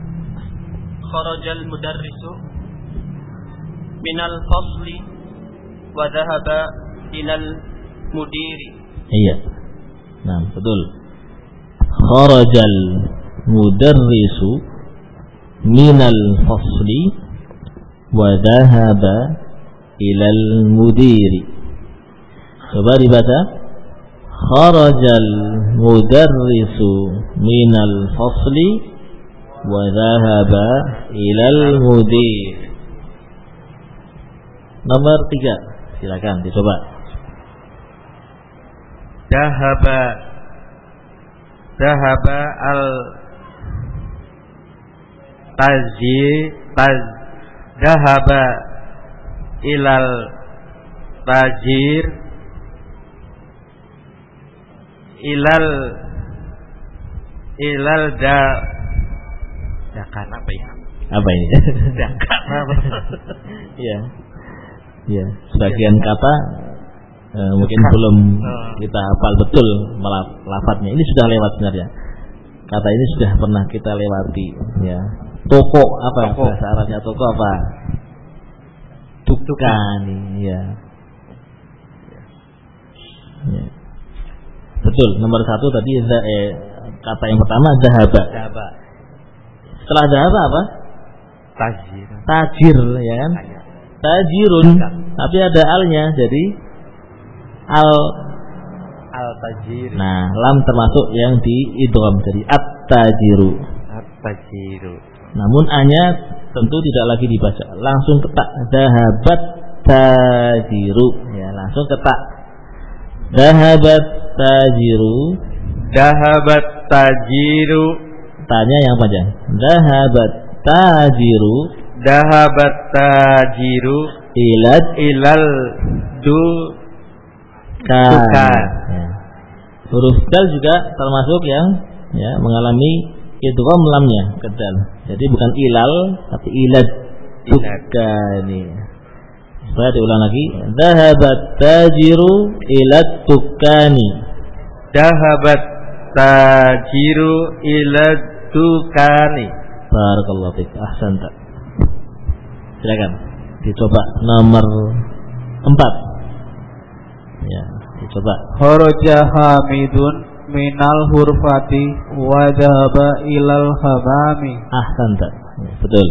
minal fasli wa dhahaba ilal mudiri. Iya. Nah, betul. Kharajal mudarrisu minal fasli wa dhahaba ilal mudiri. Coba dibaca. Kharajal mudarrisu minal fasli wa dhahaba ilal mudir. Nomor 3. Silakan dicoba. Dahaba al dahaba ilal tajir ilal dakan apa ya? Apa ini? Dakan apa? Iya. Ya, sebagian kata mungkin belum kita hafal betul lafadznya. Ini sudah lewat sebenarnya. Kata ini sudah pernah kita lewati. Ya, toko apa? Bahasa Arabnya toko apa? Dukani. Ya. Ya. Betul. Nomor 1 tadi kata yang pertama dahaba. Setelah dahaba apa? Tajir, ya kan? Tajirun, tapi ada alnya, jadi al tajir. Nah, lam termasuk yang diidgham, jadi at-tajiru. Namun a-nya tentu tidak lagi dibaca, langsung ketak dahabat tajiru, ya langsung ketak dahabat tajiru. Tanya yang panjang. Dahabat tajiru ilal dukan. Ya. Huruf dal juga termasuk yang ya mengalami idgham lamnya ke dal. Jadi bukan ilal tapi ilad dukani. Coba diulang lagi. Dahabat tajiru ilad dukani. Dahabat tajiru ilad dukani. Barakallahu fiik. Ahsanta. Silakan dicoba nomor 4. Ya, dicoba. Kharaja Hamidun minal hurfati wa dhahaba ilal hamami. Ahsanta. Ya, betul.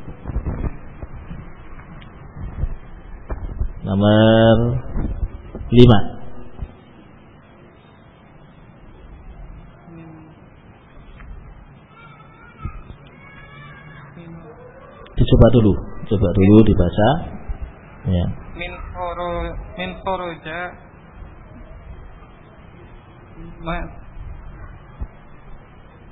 Nomor 5. Coba dulu dibaca. Ya. Min kharaja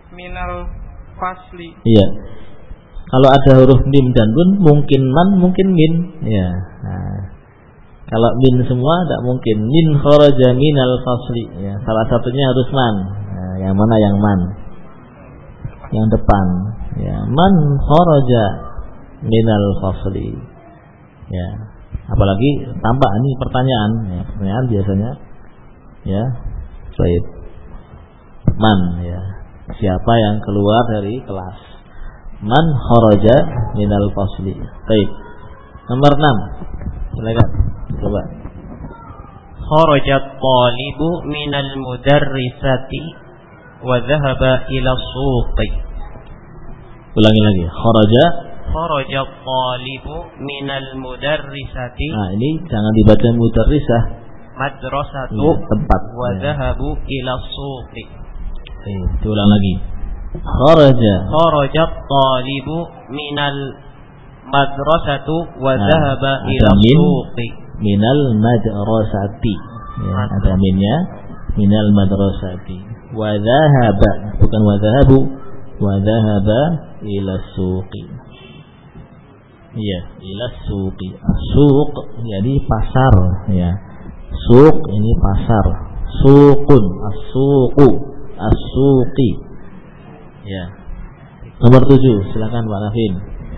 minal fasli. Iya. Kalau ada huruf mim dan nun, mungkin man, mungkin min. Ya. Nah, kalau min semua tidak mungkin. Min kharaja minal fasli. Ya, salah satunya harus man. Nah, yang mana yang man? Yang depan. Ya, man kharaja minal fasli. Ya. Apalagi tambah ini pertanyaan. Ya, pertanyaan biasanya. Ya. Baik. Man. Ya. Siapa yang keluar dari kelas? Man kharaja minal fasli. Baik. Nomor 6. Silakan. Coba. Kharajat talibu minal mudarrisati wa dhahaba ila suqi. Ulangi lagi. Kharajat talibu minal mudarrisati. Nah, ini jangan dibaca mudarrisah. Madrasatu tempat. Wa dhahabu ila suqi. Diulang lagi. Kharajat talibu minal madrasatu wa dhahaba ila suqi. Minal madrasati. Ya, ada minnya. Minal madrasati. Wa dhahaba, bukan wa dhahabu. Wa dhahaba ila suqi. Iya, ila suqi. Suq jadi pasar, ya. Suq ini pasar. Suqun, as-suqu, as-suqi. Ya. Nomor 7, silakan Pak Nafin.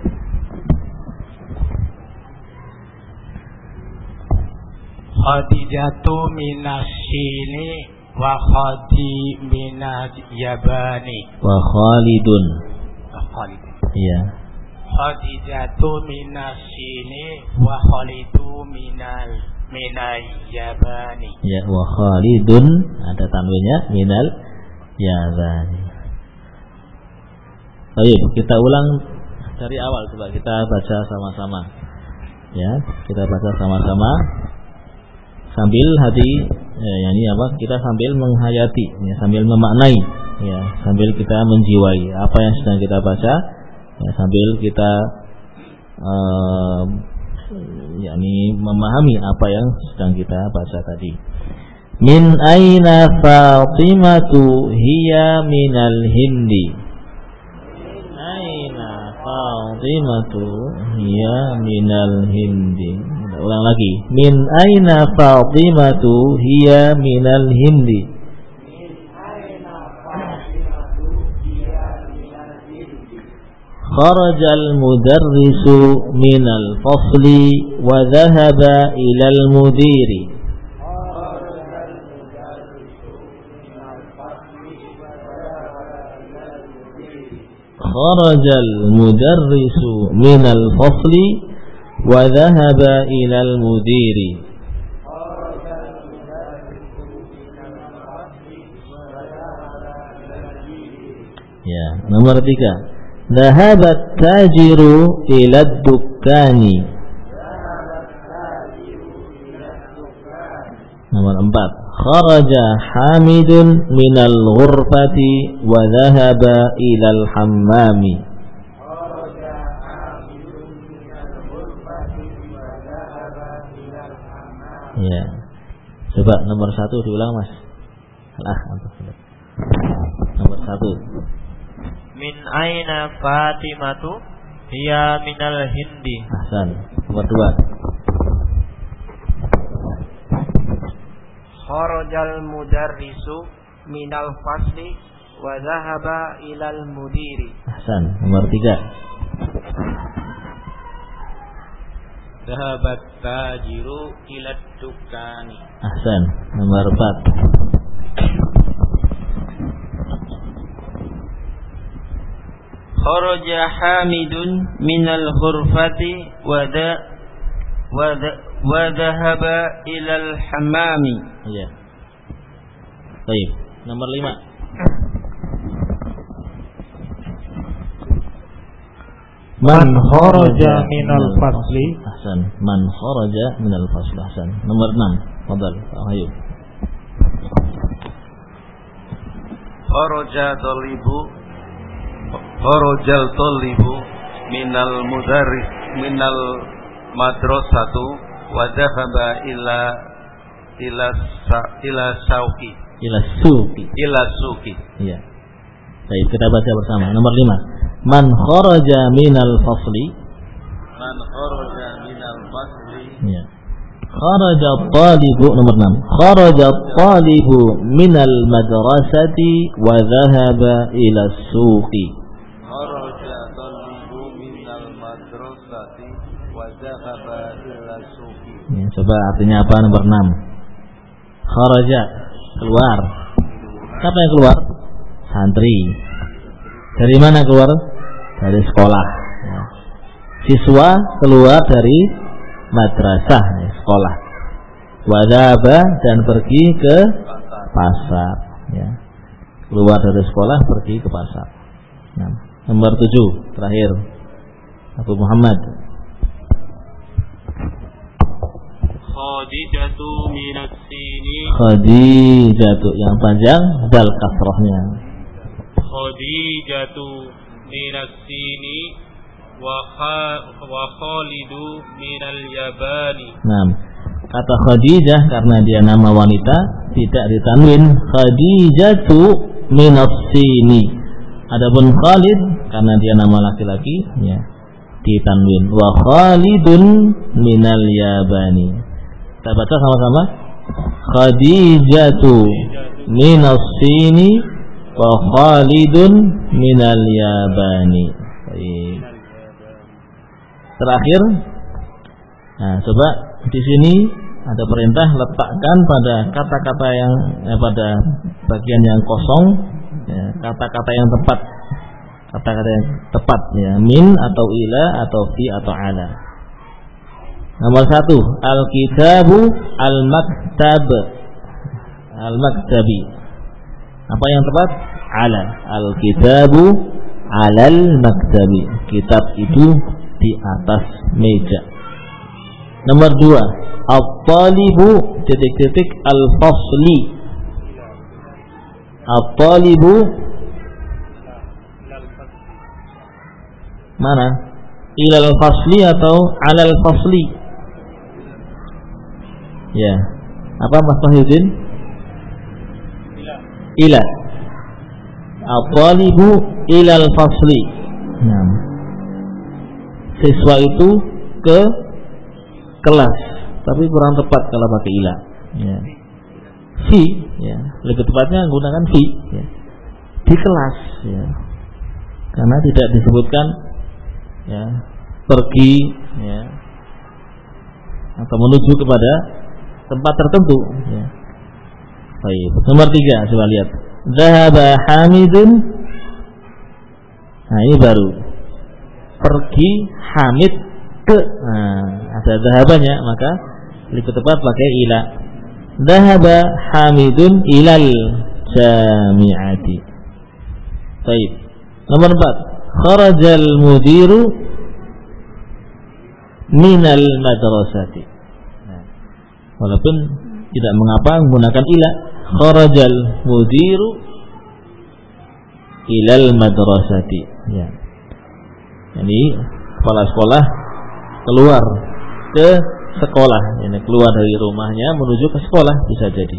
Khadijatu minasyini wa khadi minal yabani. Wa Khalidun. Iya. Khadijatu minasyini wa Khalidu minal yabani. Ya, wa Khalidun ada tanwinnya minal yabani. Baik, kita ulang dari awal, coba kita baca sama-sama. Ya, kita baca sama-sama sambil ini apa? Kita sambil menghayati, ya, sambil memaknai, ya, sambil kita menjiwai apa yang sedang kita baca, ya, sambil kita memahami apa yang sedang kita baca tadi. Min aina Fatimatu hiya minal Hindi. Aina Fatimatu hiya minal Hindi. Ulang lagi. Min aina Fatimatu hiya minal Hindi. Kharajal mudarrisu minal fasli wa dhahaba ilal mudiri. Kharajal mudarrisu minal fasli wa dhahaba ilal mudiri. Ya, nomor 3. Dhahabat tajiru ila dukkani. Nomor 4. Kharaja Hamidun minal ghurfati wa dhahaba ilal hammami. Ya. Coba nomor 1 diulang, Mas. Nomor 1. Min aina Fatimatu hiya minal Hindi. Ahsan. Nomor 2. Kharajal mudarrisu minal fasli wa dhahaba ilal mudiri. Ahsan. Nomor 3. Dhahabat tajiru ila dukani. Ahsan. Nomor 4. Kharaja Hamidun minal ghurfati wa dhahaba ilal hammami. Iya. Baik. Nomor 5. Man kharaja minal fasli. Ahsan. Man kharaja minal fasli. Ahsan. Nomor 6. Fadhal. Ayo. Kharajal talibu minal mudarris minal madrasatu wa dhahaba ila suqi. Iya. Baik, kita baca bersama. Nomor 5. Man kharaja minal fasli. Man kharaja minal fasli. Ya. Kharaja at-talibu, nomor 6. Kharaja at-talibu minal madrasati wa dhahaba ila as-suqi. Kharaja at-talibu minal madrasati wa dhahaba ila as-suqi. Ya, coba artinya apa nomor 6? Kharaja, keluar. Siapa yang keluar? Santri. Dari mana keluar? Dari sekolah. Ya. Siswa keluar dari madrasah, ya, sekolah. Wadaba, dan pergi ke pasar. Ya. Keluar dari sekolah, pergi ke pasar. Nah, nomor 7 terakhir, Abu Muhammad. Khadijatu minas sini. Khadijatu, yang panjang dal kasrohnya. Khadijatu minas sini wa Khalidu minal yabani. Nah, kata Khadijah karena dia nama wanita tidak ditanwin. Khadijatu minas sini. Adapun Khalid karena dia nama laki-laki, ya, ditanwin. Wa Khalidun minal yabani. Kita baca sama-sama. Khadijatu minas sini wa Khalidun minal yabani. Baik. Terakhir, nah coba di sini ada perintah letakkan pada kata-kata yang pada bagian yang kosong, ya, kata-kata yang tepat, kata-kata yang tepat, ya, min atau ila atau fi atau ala. Nomor 1, al-kitabu al-maktab, al-maktabi. Apa yang tepat? Ala. Al-kitabu alal maktabi. Kitab itu di atas meja. Nomor 2, at-talibu titik-titik al-fasli. At-talibu mana? Ilal fasli atau alal fasli? Ya. Apa Mas Fahyudin? Ila. At-talibu ilal fasli. Nah, siswa itu ke kelas, tapi kurang tepat kalau pakai ila. Ya. Fi, ya, lebih tepatnya gunakan fi, ya. Di kelas, ya. Karena tidak disebutkan, ya, pergi, ya, atau menuju kepada tempat tertentu, ya. Baik. Nomor 3, coba lihat. Dhahaba Hamidun. Nah, ini baru. Pergi Hamid ke. Nah, ada dhahabanya, maka lebih tepat pakai ila. Dhahaba Hamidun ilal jami'ati. Baik. Nomor 4. Kharajal mudiru minal madrasati. Nah, walaupun tidak mengapa menggunakan ila. Kharajal mudiru ilal madrasati. Ya. Jadi kepala sekolah keluar ke sekolah, yani keluar dari rumahnya menuju ke sekolah, bisa jadi.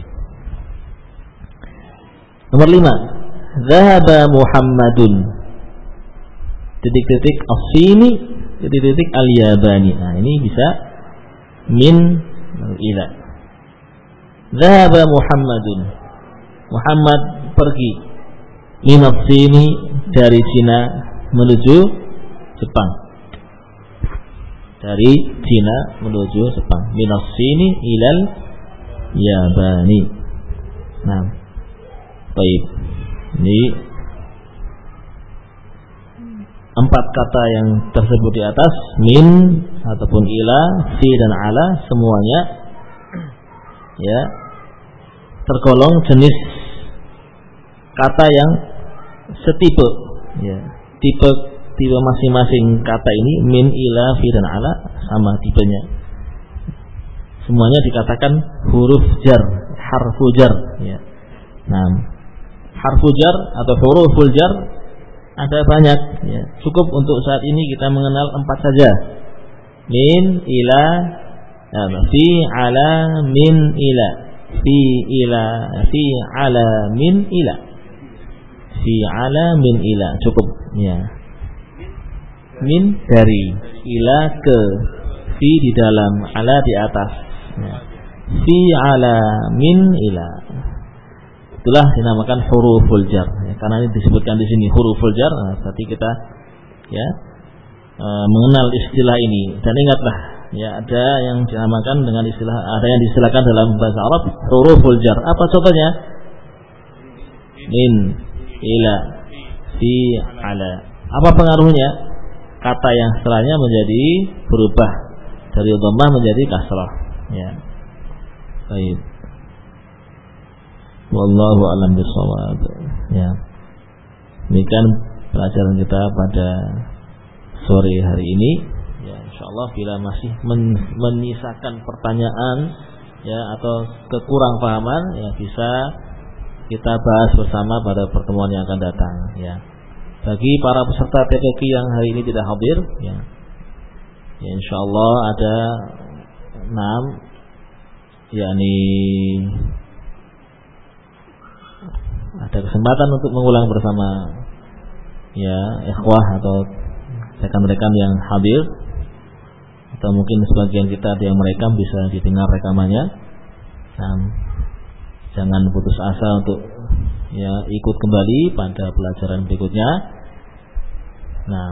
Nomor 5. Dhahaba Muhammadun titik-titik as-sini titik-titik al-yabani. Nah, ini bisa min ila. Dhahaba Muhammadun. Muhammad pergi min as-sini, dari Cina menuju Jepang. Dari Cina menuju Jepang. Min as-sini ilal yabani. Nah, baik. Ini 4 kata yang tersebut di atas, min ataupun ila, fi dan ala, semuanya, ya, tergolong jenis kata yang setipe, ya. Tipe masing-masing kata ini, min, ila, fi dan ala, sama tipenya. Semuanya dikatakan huruf jar, harfu jar, ya. Nah, harfu jar atau huruful jar ada banyak, ya. Cukup untuk saat ini kita mengenal 4 saja. Min, ila, fi, ala, min, ila. Fi, ila, fi, ala, min, ila. fi ala min ila, cukup ya. Min dari, ila ke, fi di dalam, ala di atas ya. Fi ala min ila, itulah dinamakan huruful jar ya, karena ini disebutkan di sini huruful jar. Nah, berarti kita ya mengenal istilah ini. Dan ingatlah ya, ada yang dinamakan dengan istilah, ada yang distilahkan dalam bahasa Arab huruful jar. Apa contohnya? Min, ila, fi, ala. Apa pengaruhnya? Kata yang setelahnya menjadi berubah dari dhammah menjadi kasrah ya. Baik. Wallahu a'lam bishawab ya. Demikian pelajaran kita pada sore hari ini ya. Insyaallah bila masih menyisakan pertanyaan ya atau kekurang pahaman ya, bisa kita bahas bersama pada pertemuan yang akan datang ya. Bagi para peserta PKQ yang hari ini tidak hadir ya, ya insyaallah ada 6, yakni ada kesempatan untuk mengulang bersama ya ikhwah atau rekan-rekan yang hadir, atau mungkin sebagian kita ada yang merekam, bisa didengar rekamannya. Nah, jangan putus asa untuk ya ikut kembali pada pelajaran berikutnya. Nah,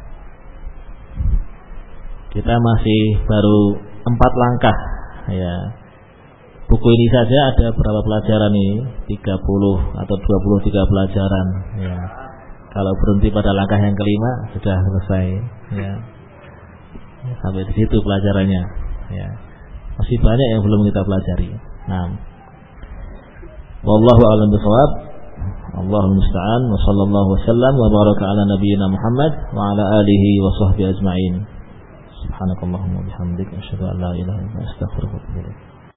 kita masih baru 4 langkah ya. Buku ini saja ada berapa pelajaran ini? 30 atau 23 pelajaran ya. Kalau berhenti pada langkah yang kelima sudah selesai ya. Sampai di situ pelajarannya ya. Masih banyak yang belum kita pelajari. Nah, wallahu a'lam bishawab. Allahumma musta'an. Wa sallallahu wasallam wa baraka ala nabiyyina Muhammad wa ala alihi wa sahbihi ajma'in. Subhanakallahumma bihamdika asyhadu an la ilaha illa anta astaghfiruka wa atubu ilaik.